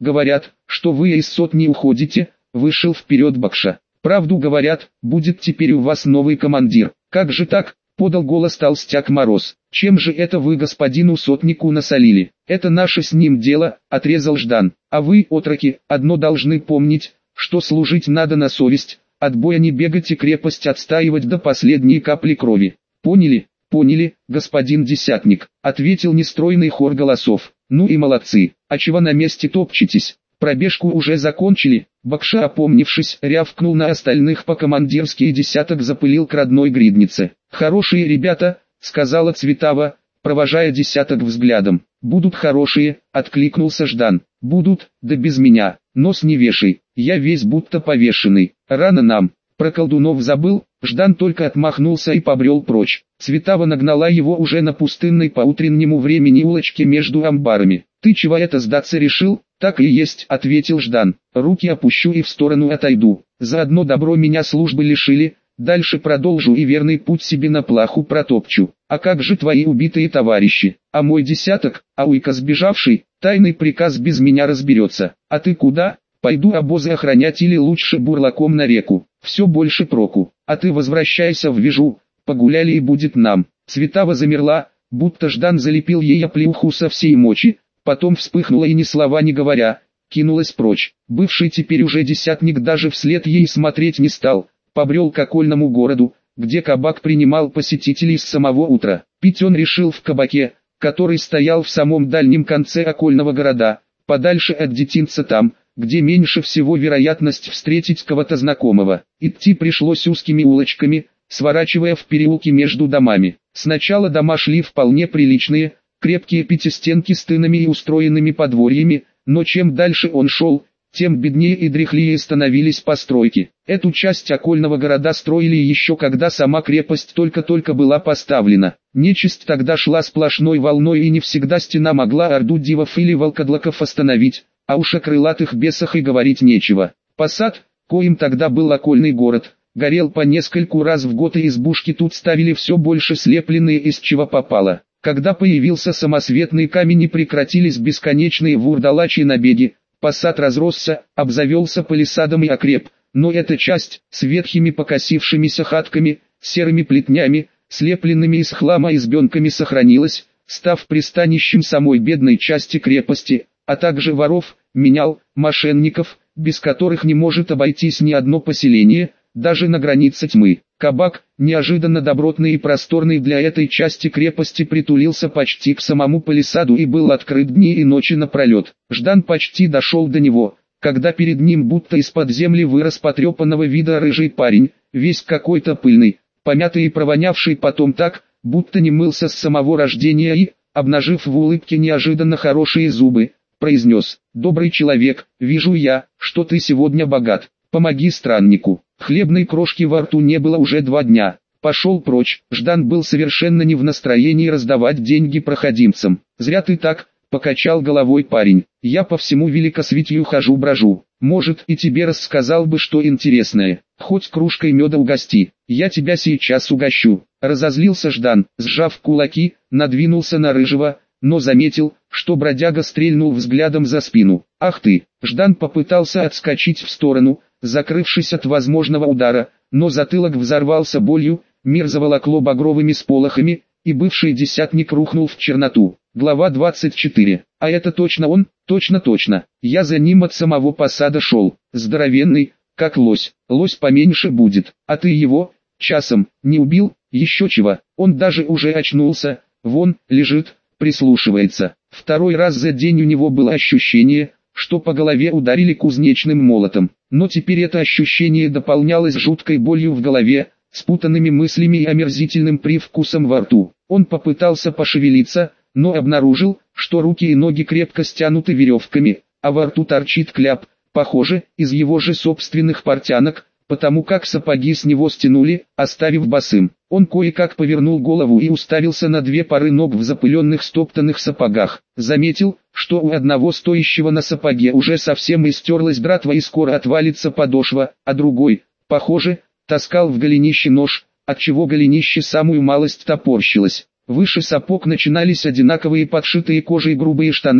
говорят, что вы из сотни уходите, вышел вперед Бакша. Правду говорят, будет теперь у вас новый командир. Как же так? Подал голос толстяк Мороз. Чем же это вы господину сотнику насолили? Это наше с ним дело, отрезал Ждан. А вы, отроки, одно должны помнить, что служить надо на совесть, от боя не бегать и крепость отстаивать до последней капли крови. Поняли? Поняли, господин десятник, ответил нестройный хор голосов. Ну и молодцы, а чего на месте топчетесь? Пробежку уже закончили. Бакша, опомнившись, рявкнул на остальных по-командирски и десяток запылил к родной гриднице. «Хорошие ребята», — сказала Цветава, провожая десяток взглядом. «Будут хорошие», — откликнулся Ждан. «Будут, да без меня. Нос не вешай, я весь будто повешенный. Рано нам». Про колдунов забыл, Ждан только отмахнулся и побрел прочь. Цветава нагнала его уже на пустынной по утреннему времени улочке между амбарами. «Ты чего это сдаться решил?» «Так и есть», — ответил Ждан. «Руки опущу и в сторону отойду. Заодно добро меня службы лишили, дальше продолжу и верный путь себе на плаху протопчу. А как же твои убитые товарищи? А мой десяток, а уйка сбежавший, тайный приказ без меня разберется. А ты куда? Пойду обозы охранять или лучше бурлаком на реку. Все больше проку. А ты возвращайся в Вижу, погуляли и будет нам». Цветава замерла, будто Ждан залепил ей оплеуху со всей мочи, потом вспыхнула и ни слова не говоря, кинулась прочь. Бывший теперь уже десятник даже вслед ей смотреть не стал, побрел к окольному городу, где кабак принимал посетителей с самого утра. Пить он решил в кабаке, который стоял в самом дальнем конце окольного города, подальше от детинца там, где меньше всего вероятность встретить кого-то знакомого. Идти пришлось узкими улочками, сворачивая в переулки между домами. Сначала дома шли вполне приличные, крепкие пятистенки с тынами и устроенными подворьями, но чем дальше он шел, тем беднее и дряхлее становились постройки. Эту часть окольного города строили еще когда сама крепость только-только была поставлена. Нечисть тогда шла сплошной волной и не всегда стена могла орду дивов или волкодлаков остановить, а уж о крылатых бесах и говорить нечего. Посад, коим тогда был окольный город, горел по нескольку раз в год и избушки тут ставили все больше слепленные из чего попало. Когда появился самосветный камень и прекратились бесконечные вурдалачьи набеги, посад разросся, обзавелся палисадом и окреп, но эта часть, с ветхими покосившимися хатками, серыми плетнями, слепленными из хлама избенками сохранилась, став пристанищем самой бедной части крепости, а также воров, менял, мошенников, без которых не может обойтись ни одно поселение, даже на границе тьмы. Кабак, неожиданно добротный и просторный для этой части крепости, притулился почти к самому палисаду и был открыт дни и ночи напролет. Ждан почти дошел до него, когда перед ним будто из-под земли вырос потрепанного вида рыжий парень, весь какой-то пыльный, помятый и провонявший потом так, будто не мылся с самого рождения и, обнажив в улыбке неожиданно хорошие зубы, произнес: «Добрый человек, вижу я, что ты сегодня богат. Помоги страннику». Хлебной крошки во рту не было уже два дня. Пошел прочь. Ждан был совершенно не в настроении раздавать деньги проходимцам. «Зря ты так», — покачал головой парень. «Я по всему великосветию хожу-брожу. Может, и тебе рассказал бы что интересное. Хоть кружкой меда угости. Я тебя сейчас угощу». Разозлился Ждан, сжав кулаки, надвинулся на рыжего, но заметил, что бродяга стрельнул взглядом за спину. «Ах ты!» Ждан попытался отскочить в сторону, закрывшись от возможного удара, но затылок взорвался болью, мир заволокло багровыми сполохами, и бывший десятник рухнул в черноту. Глава двадцать четыре. «А это точно он?» «Точно-точно. Я за ним от самого посада шел. Здоровенный, как лось. Лось поменьше будет. А ты его, часом, не убил? Еще чего? Он даже уже очнулся. Вон, лежит, прислушивается». Второй раз за день у него было ощущение, что по голове ударили кузнечным молотом. Но теперь это ощущение дополнялось жуткой болью в голове, спутанными мыслями и омерзительным привкусом во рту. Он попытался пошевелиться, но обнаружил, что руки и ноги крепко стянуты веревками, а во рту торчит кляп, похоже, из его же собственных портянок, потому как сапоги с него стянули, оставив босым. Он кое-как повернул голову и уставился на две пары ног в запыленных стоптанных сапогах. Заметил, что у одного стоящего на сапоге уже совсем истерлась дратва и скоро отвалится подошва, а другой, похоже, таскал в голенище нож, отчего голенище самую малость топорщилось. Выше сапог начинались одинаковые подшитые кожей грубые штаны,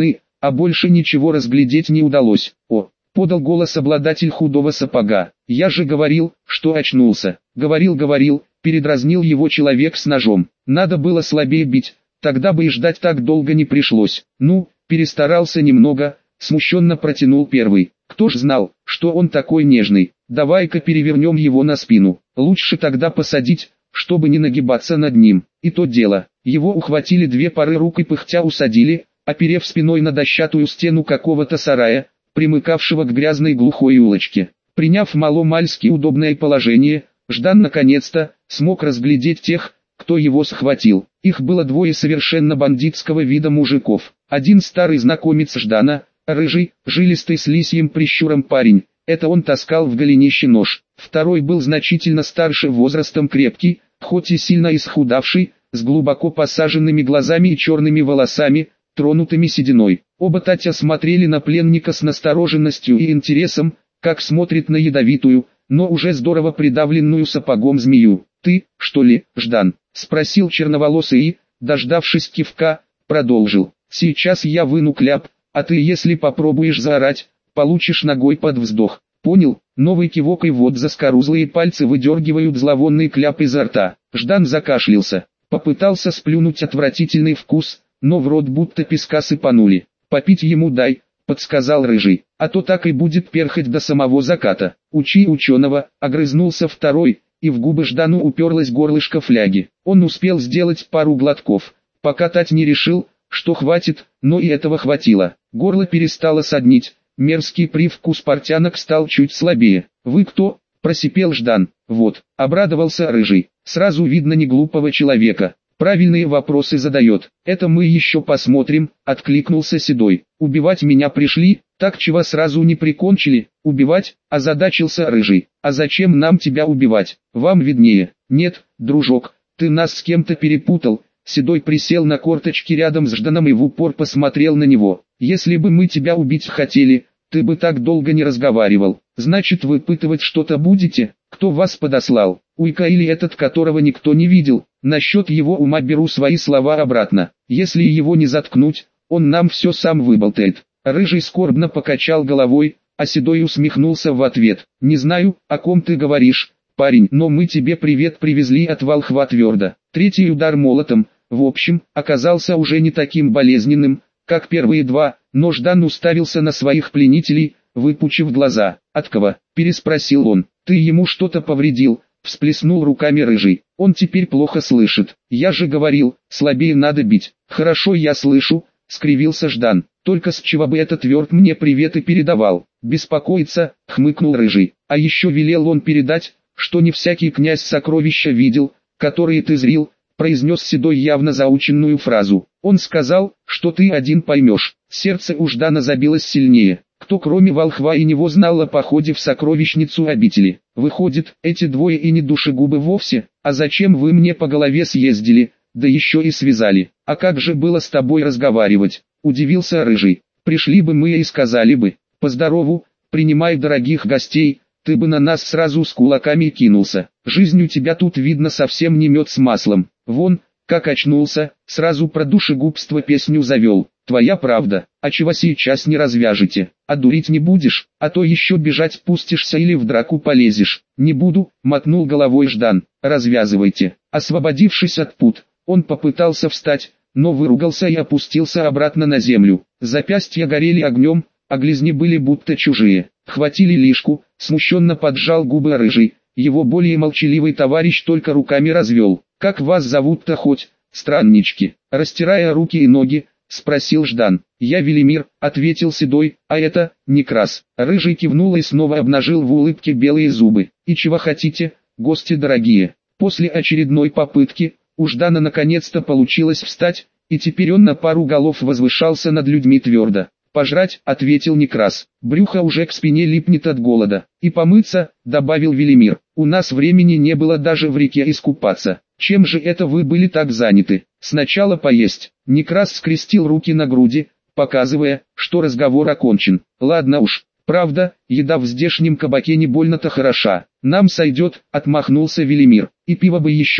а больше ничего разглядеть не удалось. О, подал голос обладатель худого сапога. Я же говорил, что очнулся. Говорил, говорил, передразнил его человек с ножом. Надо было слабее бить, тогда бы и ждать так долго не пришлось. Ну, перестарался немного, смущенно протянул первый. Кто ж знал, что он такой нежный. Давай-ка перевернем его на спину. Лучше тогда посадить, чтобы не нагибаться над ним. И то дело. Его ухватили две пары рук и пыхтя усадили, оперев спиной на дощатую стену какого-то сарая, примыкавшего к грязной глухой улочке. Приняв маломальски удобное положение, Ждан наконец-то смог разглядеть тех, кто его схватил. Их было двое совершенно бандитского вида мужиков. Один старый знакомец Ждана, рыжий, жилистый с лисьим прищуром парень, это он таскал в голенище нож. Второй был значительно старше возрастом, крепкий, хоть и сильно исхудавший, с глубоко посаженными глазами и черными волосами, тронутыми сединой. Оба Татя смотрели на пленника с настороженностью и интересом, как смотрит на ядовитую, но уже здорово придавленную сапогом змею. «Ты, что ли, Ждан?» — спросил черноволосый и, дождавшись кивка, продолжил. «Сейчас я выну кляп, а ты если попробуешь заорать, получишь ногой под вздох. Понял?» Новый кивок, и вот заскорузлые пальцы выдергивают зловонный кляп изо рта. Ждан закашлялся. Попытался сплюнуть отвратительный вкус, но в рот будто песка сыпанули. «Попить ему дай», — подсказал рыжий, — «а то так и будет перхать до самого заката». «Учи ученого», — огрызнулся второй, и в губы Ждану уперлась горлышко фляги. Он успел сделать пару глотков, пока Тать не решил, что хватит, но и этого хватило. Горло перестало саднить, мерзкий привкус портянок стал чуть слабее. «Вы кто?» — просипел Ждан. «Вот», — обрадовался рыжий, — «сразу видно не глупого человека. Правильные вопросы задает». «Это мы еще посмотрим», — откликнулся Седой. «Убивать меня пришли, так чего сразу не прикончили?» «Убивать?» — озадачился рыжий. «А зачем нам тебя убивать? Вам виднее». «Нет, дружок, ты нас с кем-то перепутал». Седой присел на корточки рядом с Жданом и в упор посмотрел на него. «Если бы мы тебя убить хотели, ты бы так долго не разговаривал. Значит, выпытывать что-то будете? Кто вас подослал? Уйка или этот, которого никто не видел?» «Насчет его ума беру свои слова обратно. Если его не заткнуть, он нам все сам выболтает». Рыжий скорбно покачал головой, а Седой усмехнулся в ответ. «Не знаю, о ком ты говоришь, парень, но мы тебе привет привезли от волхва твердо». Третий удар молотом, в общем, оказался уже не таким болезненным, как первые два, но Ждан уставился на своих пленителей, выпучив глаза. «От кого?» – переспросил он. «Ты ему что-то повредил?» – всплеснул руками рыжий. «Он теперь плохо слышит. Я же говорил, слабее надо бить». «Хорошо, я слышу», – скривился Ждан. «Только с чего бы этот тверд мне приветы передавал?» «Беспокоиться», – хмыкнул рыжий. «А еще велел он передать, что не всякий князь сокровища видел, которые ты зрил», — произнес Седой явно заученную фразу. «Он сказал, что ты один поймешь». Сердце у Ждана забилось сильнее. Кто кроме волхва и него знал о походе в сокровищницу обители? Выходит, эти двое и не душегубы вовсе? А зачем вы мне по голове съездили, да еще и связали? А как же было с тобой разговаривать? Удивился рыжий. Пришли бы мы и сказали бы: «Поздорову, принимай дорогих гостей», ты бы на нас сразу с кулаками кинулся. Жизнь у тебя тут видно совсем не мед с маслом. Вон, как очнулся, сразу про душегубство песню завел. Твоя правда, а чего сейчас не развяжете? А дурить не будешь, а то еще бежать пустишься или в драку полезешь. Не буду, мотнул головой Ждан. Развязывайте. Освободившись от пут, он попытался встать, но выругался и опустился обратно на землю. Запястья горели огнем, а глизни были будто чужие. Хватили лишку, смущенно поджал губы рыжий, его более молчаливый товарищ только руками развел. «Как вас зовут-то хоть, страннички?» Растирая руки и ноги, спросил Ждан. «Я Велимир», ответил Седой, «а это, Некрас». Рыжий кивнул и снова обнажил в улыбке белые зубы. «И чего хотите, гости дорогие?» После очередной попытки, у Ждана наконец-то получилось встать, и теперь он на пару голов возвышался над людьми твердо. «Пожрать», — ответил Некрас. «Брюхо уже к спине липнет от голода». «И помыться», — добавил Велимир. «У нас времени не было даже в реке искупаться. Чем же это вы были так заняты? Сначала поесть». Некрас скрестил руки на груди, показывая, что разговор окончен. «Ладно уж. Правда, еда в здешнем кабаке не больно-то хороша. Нам сойдет», — отмахнулся Велимир. «И пиво бы еще», —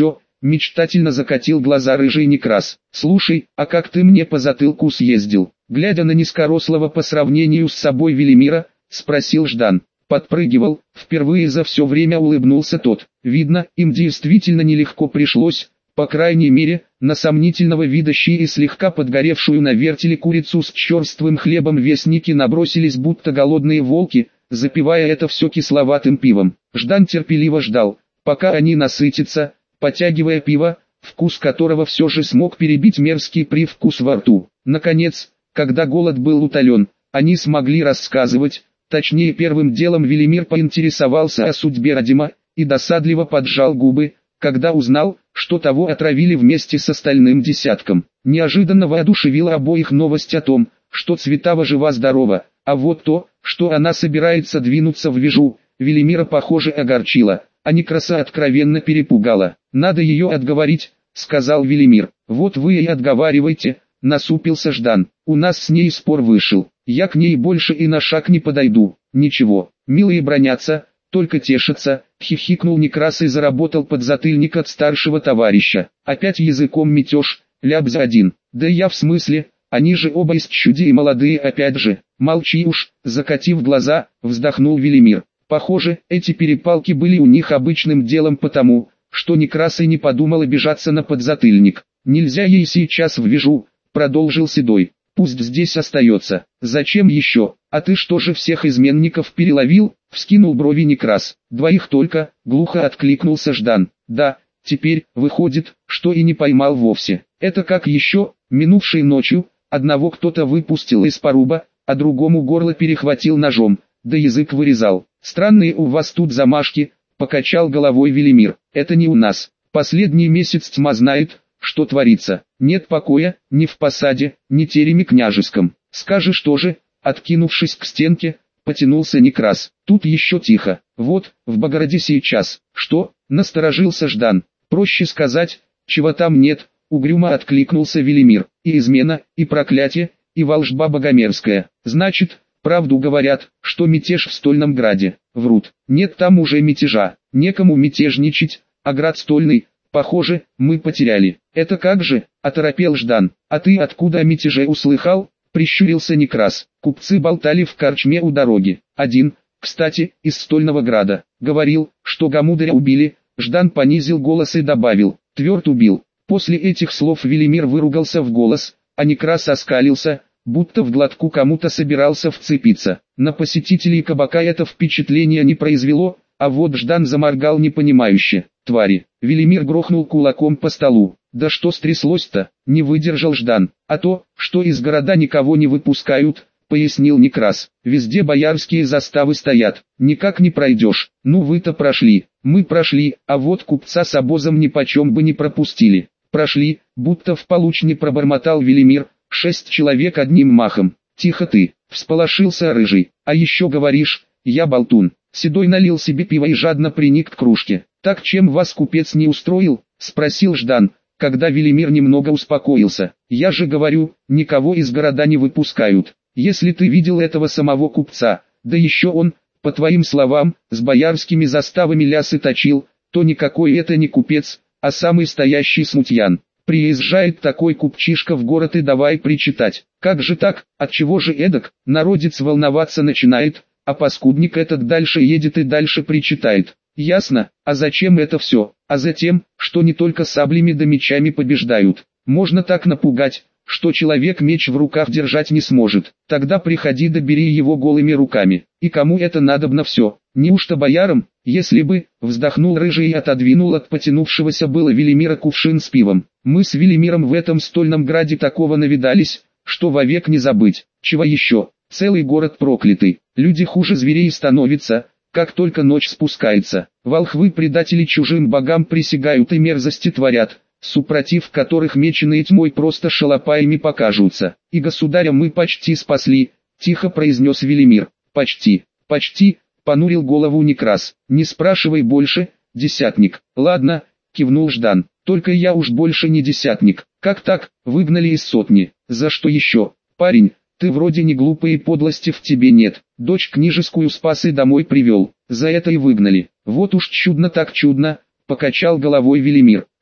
мечтательно закатил глаза рыжий Некрас. «Слушай, а как ты мне по затылку съездил?» Глядя на низкорослого по сравнению с собой Велимира, спросил Ждан. Подпрыгивал, впервые за все время улыбнулся тот. Видно, им действительно нелегко пришлось, по крайней мере, на сомнительного вида щи и слегка подгоревшую на вертеле курицу с черствым хлебом вестники набросились будто голодные волки, запивая это все кисловатым пивом. Ждан терпеливо ждал, пока они насытятся, потягивая пиво, вкус которого все же смог перебить мерзкий привкус во рту. Наконец, когда голод был утолен, они смогли рассказывать. Точнее, первым делом Велимир поинтересовался о судьбе Радима, и досадливо поджал губы, когда узнал, что того отравили вместе с остальным десятком. Неожиданно воодушевила обоих новость о том, что Цветава жива-здорова, а вот то, что она собирается двинуться в Вижу, Велимира, похоже, огорчила, а Некраса откровенно перепугала. «Надо ее отговорить», — сказал Велимир. «Вот вы и отговаривайте», — насупился Ждан. «У нас с ней спор вышел. Я к ней больше и на шаг не подойду». «Ничего, милые бронятся, только тешатся», — хихикнул Некрас и заработал подзатыльник от старшего товарища. «Опять языком метешь, лябза один». «Да я в смысле, они же оба из чуди и молодые опять же». «Молчи уж», — закатив глаза, вздохнул Велимир. Похоже, эти перепалки были у них обычным делом потому, что Некрас и не подумал обижаться на подзатыльник. «Нельзя ей сейчас в Вижу», — продолжил Седой. «Пусть здесь остается. Зачем еще? А ты что же всех изменников переловил?» — вскинул брови Некрас. «Двоих только», — глухо откликнулся Ждан. «Да, теперь, выходит, что и не поймал вовсе. Это как еще, минувшей ночью, одного кто-то выпустил из поруба, а другому горло перехватил ножом, да язык вырезал. Странные у вас тут замашки», — покачал головой Велимир. «Это не у нас. Последний месяц тьма знает, что творится. Нет покоя, ни в посаде, ни тереме княжеском. Скажешь тоже», — откинувшись к стенке, потянулся Некрас. «Тут еще тихо. Вот, в Богороде сейчас». «Что?» — насторожился Ждан. «Проще сказать, чего там нет», — угрюмо откликнулся Велимир. «И измена, и проклятие, и волжба богомерзкая. Значит, правду говорят, что мятеж в Стольном Граде». «Врут. Нет там уже мятежа. Некому мятежничать, а град Стольный, похоже, мы потеряли». «Это как же?» — оторопел Ждан. «А ты откуда о мятеже услыхал?» — прищурился Некрас. «Купцы болтали в корчме у дороги. Один, кстати, из Стольного Града. Говорил, что Гамударя убили». Ждан понизил голос и добавил: «Тверд убил». После этих слов Велимир выругался в голос, а Некрас оскалился, будто в глотку кому-то собирался вцепиться. На посетителей кабака это впечатление не произвело, а вот Ждан заморгал непонимающе. «Твари!» — Велимир грохнул кулаком по столу. «Да что стряслось-то?» — не выдержал Ждан. «А то, что из города никого не выпускают», — пояснил Некрас. «Везде боярские заставы стоят, никак не пройдешь». «Ну вы-то прошли». «Мы прошли, а вот купца с обозом нипочем бы не пропустили». «Прошли», будто в получне пробормотал Велимир. «Шесть человек одним махом». «Тихо ты», — всполошился рыжий. «А еще говоришь, я болтун». Седой налил себе пиво и жадно приник к кружке. «Так чем вас купец не устроил?» — спросил Ждан, когда Велимир немного успокоился. «Я же говорю, никого из города не выпускают. Если ты видел этого самого купца, да еще он, по твоим словам, с боярскими заставами лясы точил, то никакой это не купец, а самый стоящий смутьян. Приезжает такой купчишка в город и давай причитать. Как же так, отчего же эдак?» Народец волноваться начинает, а паскудник этот дальше едет и дальше причитает. «Ясно, а зачем это все?» «А затем, что не только саблями да мечами побеждают. Можно так напугать, что человек меч в руках держать не сможет. Тогда приходи да бери его голыми руками. И кому это надобно все? Неужто боярам?» «Если бы», — вздохнул рыжий и отодвинул от потянувшегося было Велимира кувшин с пивом. «Мы с Велимиром в этом Стольном Граде такого навидались, что вовек не забыть. Чего еще? Целый город проклятый. Люди хуже зверей становятся, как только ночь спускается. Волхвы-предатели чужим богам присягают и мерзости творят, супротив которых меченые тьмой просто шалопаями покажутся. И государя мы почти спасли», — тихо произнес Велимир. «Почти, почти», — понурил голову Некрас. «Не спрашивай больше, десятник». «Ладно», — кивнул Ждан, — «только я уж больше не десятник». «Как так? Выгнали из сотни. За что еще?» «Парень, ты вроде не глупый и подлости в тебе нет. Дочь княжескую спас и домой привел. За это и выгнали». «Вот уж чудно так чудно», — покачал головой Велимир.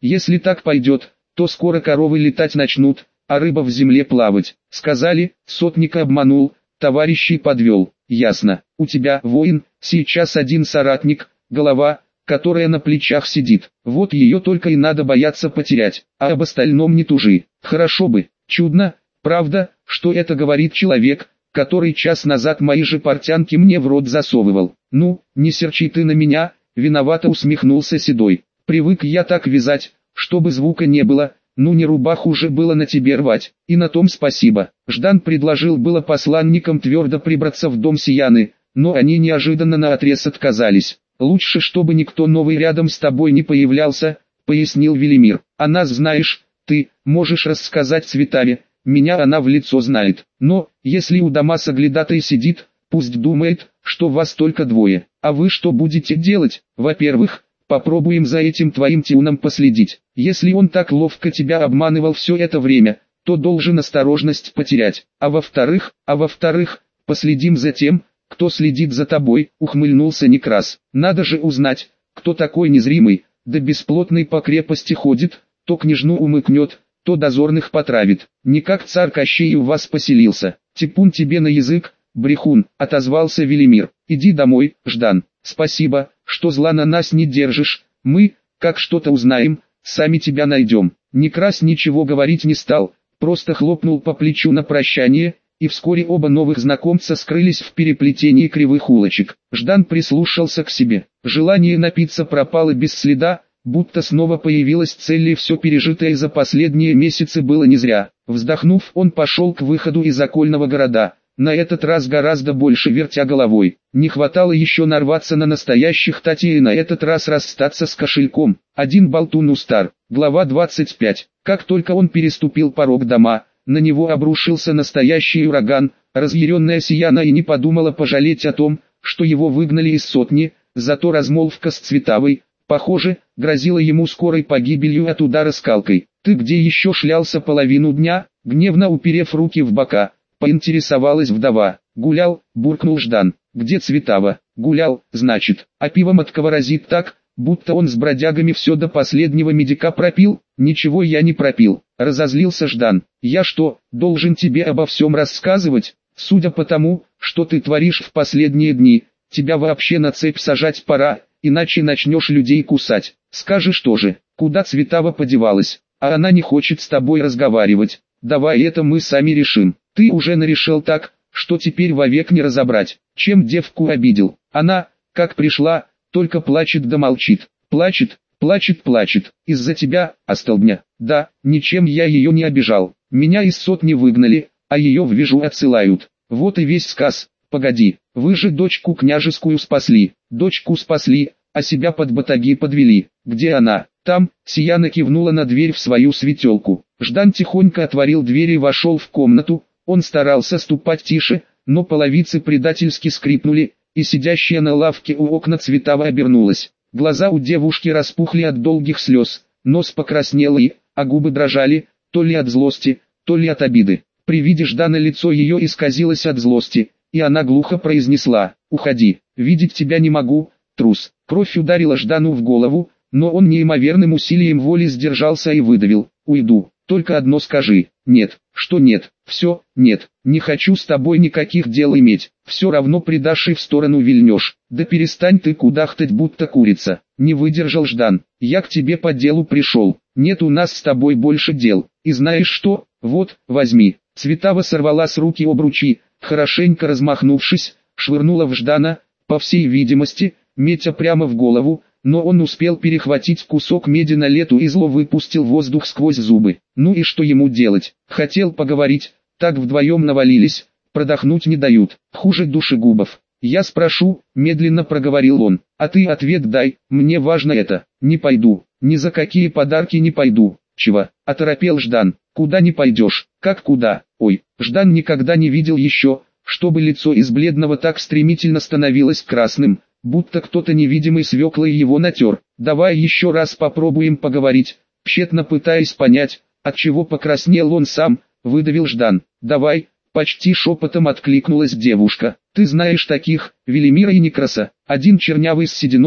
Если так пойдет, то скоро коровы летать начнут, а рыба в земле плавать. Сказали, сотника обманул, товарищей подвел. Ясно, у тебя, воин, сейчас один соратник, голова, которая на плечах сидит. Вот ее только и надо бояться потерять, а об остальном не тужи. Хорошо бы, чудно, правда, что это говорит человек, который час назад мои же портянки мне в рот засовывал. Ну, не серчи ты на меня, виновато усмехнулся Седой. Привык я так вязать, чтобы звука не было, ну не рубаху же было на тебе рвать, и на том спасибо. Ждан предложил было посланникам твердо прибраться в дом Сияны, но они неожиданно наотрез отказались. Лучше, чтобы никто новый рядом с тобой не появлялся, пояснил Велимир. А нас знаешь, ты можешь рассказать Цветаве, меня она в лицо знает. Но, если у дома соглядатай сидит, пусть думает, что вас только двое. А вы что будете делать? Во-первых, попробуем за этим твоим тюном последить. Если он так ловко тебя обманывал все это время, то должен осторожность потерять. А во-вторых, а во-вторых, последим за тем, кто следит за тобой, ухмыльнулся Некрас. Надо же узнать, кто такой незримый, да бесплотный по крепости ходит, то княжну умыкнет, то дозорных потравит. Не как царь Кощей у вас поселился. Типун тебе на язык, брехун, отозвался Велимир. Иди домой, Ждан. Спасибо, что зла на нас не держишь. Мы, как что-то узнаем, сами тебя найдем. Некрас ничего говорить не стал, просто хлопнул по плечу на прощание, и вскоре оба новых знакомца скрылись в переплетении кривых улочек. Ждан прислушался к себе. Желание напиться пропало без следа, будто снова появилась цель, и все пережитое за последние месяцы было не зря. Вздохнув, он пошел к выходу из окольного города, на этот раз гораздо больше вертя головой. Не хватало еще нарваться на настоящих татей и на этот раз расстаться с кошельком. Один болтун устар. Глава двадцать пять. Как только он переступил порог дома, на него обрушился настоящий ураган. Разъяренная Сияна и не подумала пожалеть о том, что его выгнали из сотни, зато размолвка с Цветавой, похоже, грозила ему скорой погибелью от удара скалкой. «Ты где еще шлялся половину дня?» Гневно уперев руки в бока, поинтересовалась вдова. «Гулял», буркнул Ждан. «Где Цветава?» «Гулял, значит, а пивом отковорозит так, будто он с бродягами все до последнего медика пропил?» «Ничего я не пропил», разозлился Ждан. «Я что, должен тебе обо всем рассказывать? Судя по тому, что ты творишь в последние дни, тебя вообще на цепь сажать пора, иначе начнешь людей кусать. Скажешь тоже, куда Цветава подевалась, а она не хочет с тобой разговаривать. Давай это мы сами решим. Ты уже нарешил так, что теперь вовек не разобрать, чем девку обидел. Она, как пришла, только плачет да молчит. Плачет, плачет, плачет. Из-за тебя, остолбня. Да, ничем я ее не обижал. Меня из сотни выгнали, а ее в Вижу отсылают. Вот и весь сказ. Погоди, вы же дочку княжескую спасли. Дочку спасли, а себя под батаги подвели. Где она? Там. Сияна кивнула на дверь в свою светелку. Ждан тихонько отворил дверь и вошел в комнату. Он старался ступать тише, но половицы предательски скрипнули, и сидящая на лавке у окна Цветава обернулась. Глаза у девушки распухли от долгих слез, нос покраснел и, а губы дрожали, то ли от злости, то ли от обиды. При виде Ждана лицо ее исказилось от злости, и она глухо произнесла: «Уходи, видеть тебя не могу, трус». Кровь ударила Ждану в голову, но он неимоверным усилием воли сдержался и выдавил: «Уйду, только одно скажи». «Нет». «Что нет?» «Все, нет, не хочу с тобой никаких дел иметь, все равно предашь и в сторону вильнешь». «Да перестань ты кудахтать, будто курица». Не выдержал Ждан. «Я к тебе по делу пришел, нет у нас с тобой больше дел, и знаешь что, вот, возьми». Цветава сорвала с руки обручи, хорошенько размахнувшись, швырнула в Ждана, по всей видимости, метя прямо в голову, но он успел перехватить кусок меди на лету и зло выпустил воздух сквозь зубы. Ну и что ему делать? Хотел поговорить, так вдвоем навалились, продохнуть не дают, хуже душегубов. «Я спрошу», медленно проговорил он, «а ты ответ дай, мне важно это». «Не пойду, ни за какие подарки не пойду». «Чего?» – оторопел Ждан. «Куда не пойдешь? Как куда?» Ой, Ждан никогда не видел еще, чтобы лицо из бледного так стремительно становилось красным, будто кто-то невидимый свеклой его натер. «Давай еще раз попробуем поговорить», тщетно пытаясь понять, от чего покраснел он сам, выдавил Ждан. «Давай», почти шепотом откликнулась девушка. «Ты знаешь таких, Велимира и Некраса, один чернявый с сединой,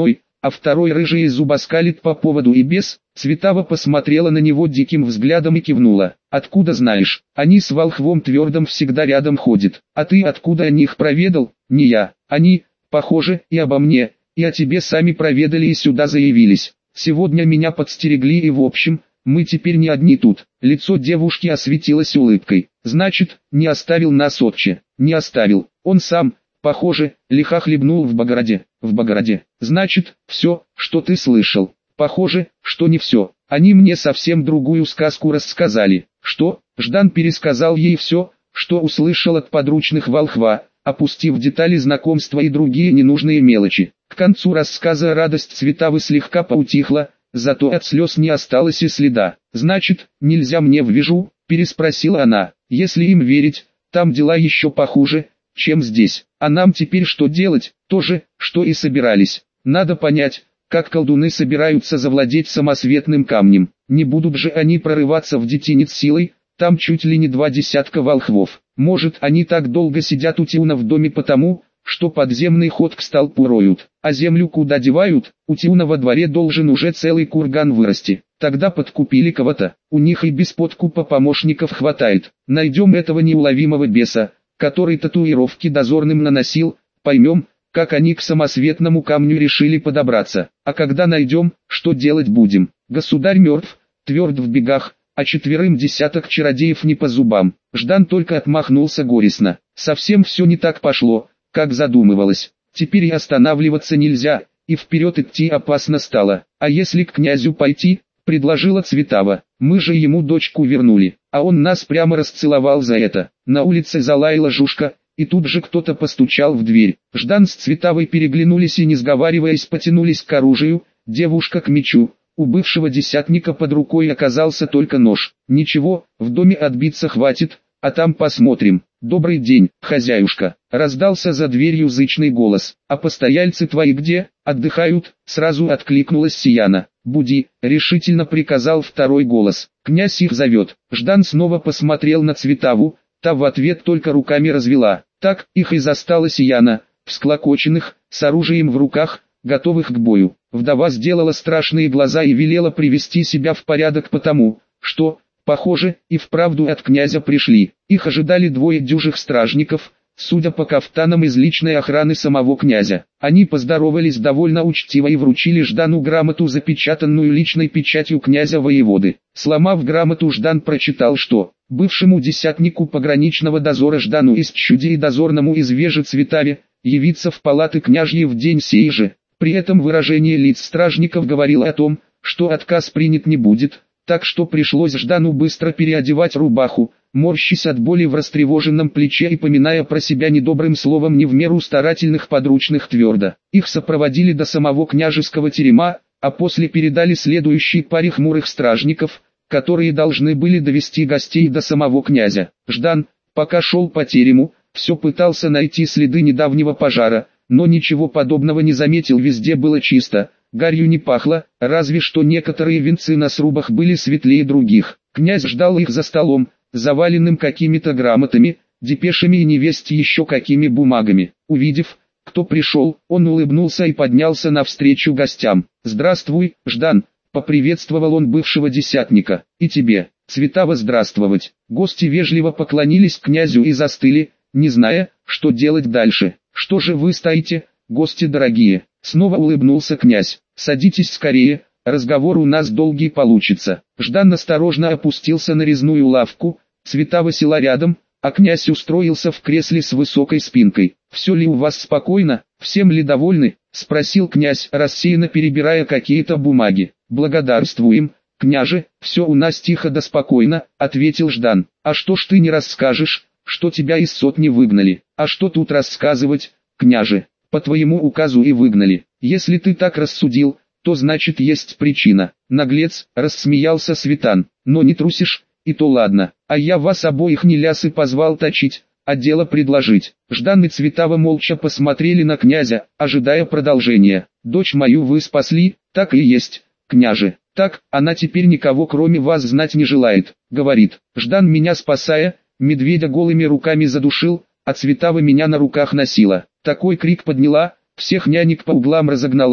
а второй рыжий и зубоскалит по поводу и без. Цветава посмотрела на него диким взглядом и кивнула. Откуда знаешь? Они с волхвом твердым всегда рядом ходят. А ты откуда о них проведал? Не я. Они, похоже, и обо мне, и о тебе сами проведали и сюда заявились. Сегодня меня подстерегли и в общем, мы теперь не одни тут. Лицо девушки осветилось улыбкой. Значит, не оставил нас отче. Не оставил. Он сам, похоже, лихо хлебнул в Богороде. В Богороде. Значит, все, что ты слышал. Похоже, что не все. Они мне совсем другую сказку рассказали. Что? Ждан пересказал ей все, что услышал от подручных волхва, опустив детали знакомства и другие ненужные мелочи. К концу рассказа радость Цветавы слегка поутихла, зато от слез не осталось и следа. «Значит, нельзя мне в Вижу?» – переспросила она. «Если им верить, там дела еще похуже, чем здесь. А нам теперь что делать? То же, что и собирались. Надо понять, как колдуны собираются завладеть самосветным камнем. Не будут же они прорываться в детинец силой, там чуть ли не два десятка волхвов. Может, они так долго сидят у Тиуна в доме потому, что подземный ход к столпу роют, а землю куда девают? У Тиуна во дворе должен уже целый курган вырасти. Тогда подкупили кого-то, у них и без подкупа помощников хватает. Найдем этого неуловимого беса, который татуировки дозорным наносил, поймем, как они к самосветному камню решили подобраться. А когда найдем, что делать будем? Государь мертв, тверд в бегах, а четверым десяток чародеев не по зубам. Ждан только отмахнулся горестно. Совсем все не так пошло, как задумывалось. Теперь и останавливаться нельзя, и вперед идти опасно стало. А если к князю пойти, предложила Цветава, мы же ему дочку вернули, а он нас прямо расцеловал за это. На улице залаяла Жужка, и тут же кто-то постучал в дверь. Ждан с Цветавой переглянулись и не сговариваясь потянулись к оружию, девушка к мечу. У бывшего десятника под рукой оказался только нож. Ничего, в доме отбиться хватит, а там посмотрим. «Добрый день, хозяюшка», — раздался за дверью зычный голос. «А постояльцы твои где? Отдыхают?» — сразу откликнулась Сияна. «Буди», — решительно приказал второй голос. «Князь их зовет». Ждан снова посмотрел на Цветаву, та в ответ только руками развела. Так их и застала Сияна, всклокоченных, с оружием в руках, готовых к бою. Вдова сделала страшные глаза и велела привести себя в порядок потому, что, похоже, и вправду от князя пришли. Их ожидали двое дюжих стражников, судя по кафтанам из личной охраны самого князя. Они поздоровались довольно учтиво и вручили Ждану грамоту, запечатанную личной печатью князя-воеводы. Сломав грамоту, Ждан прочитал, что бывшему десятнику пограничного дозора Ждану из Чуди и дозорному из Вежи Цветаве явиться в палаты княжьи в день сей же. При этом выражение лиц стражников говорило о том, что отказ принят не будет, так что пришлось Ждану быстро переодевать рубаху, морщась от боли в растревоженном плече и поминая про себя недобрым словом не в меру старательных подручных твердо. Их сопроводили до самого княжеского терема, а после передали следующей паре хмурых стражников, которые должны были довести гостей до самого князя. Ждан, пока шел по терему, все пытался найти следы недавнего пожара, но ничего подобного не заметил, везде было чисто, гарью не пахло, разве что некоторые венцы на срубах были светлее других. Князь ждал их за столом, заваленным какими-то грамотами, депешами и невесть еще какими бумагами. Увидев, кто пришел, он улыбнулся и поднялся навстречу гостям. «Здравствуй, Ждан», — поприветствовал он бывшего десятника. «И тебе, Цветава, здравствовать». Гости вежливо поклонились князю и застыли, не зная, что делать дальше. «Что же вы стоите, гости дорогие?» Снова улыбнулся князь. «Садитесь скорее, разговор у нас долгий получится». Ждан осторожно опустился на резную лавку, Цветава села рядом, а князь устроился в кресле с высокой спинкой. «Все ли у вас спокойно, всем ли довольны?» — спросил князь, рассеянно перебирая какие-то бумаги. «Благодарствуем, княже, все у нас тихо да спокойно», — ответил Ждан. «А что ж ты не расскажешь, что тебя из сотни выгнали? А что тут рассказывать, княже? По твоему указу и выгнали. Если ты так рассудил, то значит есть причина». «Наглец», — рассмеялся Светан. «Но не трусишь, и то ладно. А я вас обоих не лясы позвал точить, а дело предложить». Ждан и Цветава молча посмотрели на князя, ожидая продолжения. «Дочь мою вы спасли?» «Так и есть, княже». «Так, она теперь никого кроме вас знать не желает», — говорит. Ждан, меня спасая, медведя голыми руками задушил, а Цветава меня на руках носила. Такой крик подняла, всех нянек по углам разогнала,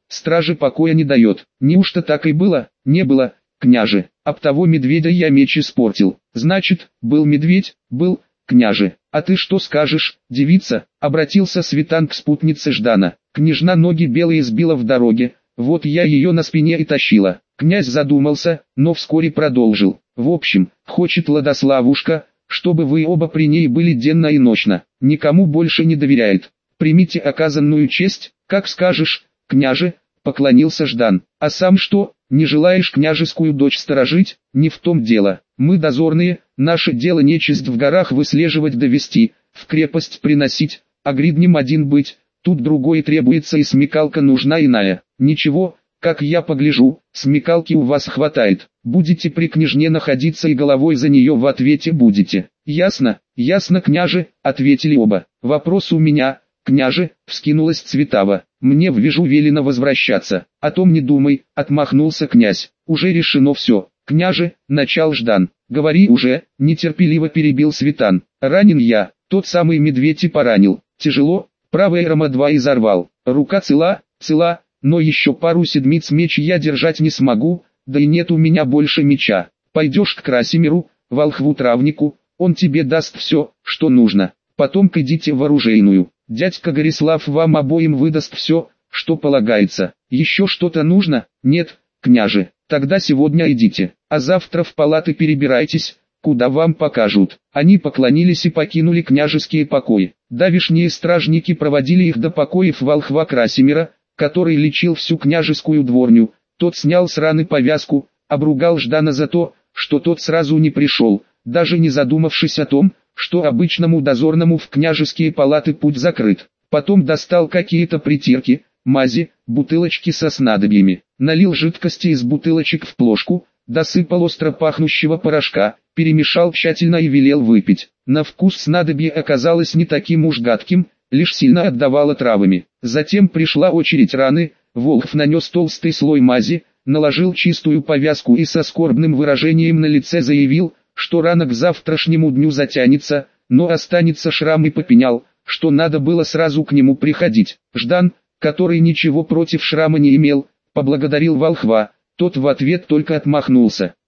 страже покоя не дает. Неужто так и было? Не было, княже. Об того медведя я меч испортил. Значит, был медведь, был, княже. А ты что скажешь, девица? Обратился Светан к спутнице Ждана. Княжна ноги белые сбила в дороге, вот я ее на спине и тащила. Князь задумался, но вскоре продолжил. В общем, хочет Ладославушка, чтобы вы оба при ней были денно и ночно. Никому больше не доверяет. Примите оказанную честь, как скажешь, княже, поклонился Ждан. А сам что, не желаешь княжескую дочь сторожить? Не в том дело. Мы дозорные, наше дело нечисть в горах выслеживать довести, в крепость приносить, а гриднем один быть. Тут другой требуется и смекалка нужна иная. Ничего, как я погляжу, смекалки у вас хватает. Будете при княжне находиться и головой за нее в ответе будете. Ясно, ясно, княже, ответили оба. Вопрос у меня, княже, вскинулась Цветава. Мне в Вижу велено возвращаться. О том не думай, отмахнулся князь. Уже решено все. Княже, начал Ждан. Говори уже, нетерпеливо перебил Светан. Ранен я, тот самый медведь и поранил. Тяжело, правая рама два изорвал. Рука цела, цела, но еще пару седмиц меч я держать не смогу, да и нет у меня больше меча. Пойдешь к Красимиру, волхву-травнику, он тебе даст все, что нужно. Потом идите в оружейную. Дядька Горислав вам обоим выдаст все, что полагается. Еще что-то нужно? Нет, княже. Тогда сегодня идите, а завтра в палаты перебирайтесь, куда вам покажут. Они поклонились и покинули княжеские покои. Давишние стражники проводили их до покоев волхва Красимира, который лечил всю княжескую дворню. Тот снял с раны повязку, обругал Ждана за то, что тот сразу не пришел, даже не задумавшись о том, что обычному дозорному в княжеские палаты путь закрыт. Потом достал какие-то притирки, мази, бутылочки со снадобьями, налил жидкости из бутылочек в плошку, досыпал остро пахнущего порошка, перемешал тщательно и велел выпить. На вкус снадобье оказалось не таким уж гадким, лишь сильно отдавало травами. Затем пришла очередь раны, волхв нанес толстый слой мази, наложил чистую повязку и со скорбным выражением на лице заявил, что рана к завтрашнему дню затянется, но останется шрам, и попенял, что надо было сразу к нему приходить. Ждан, который ничего против шрама не имел, поблагодарил волхва, тот в ответ только отмахнулся.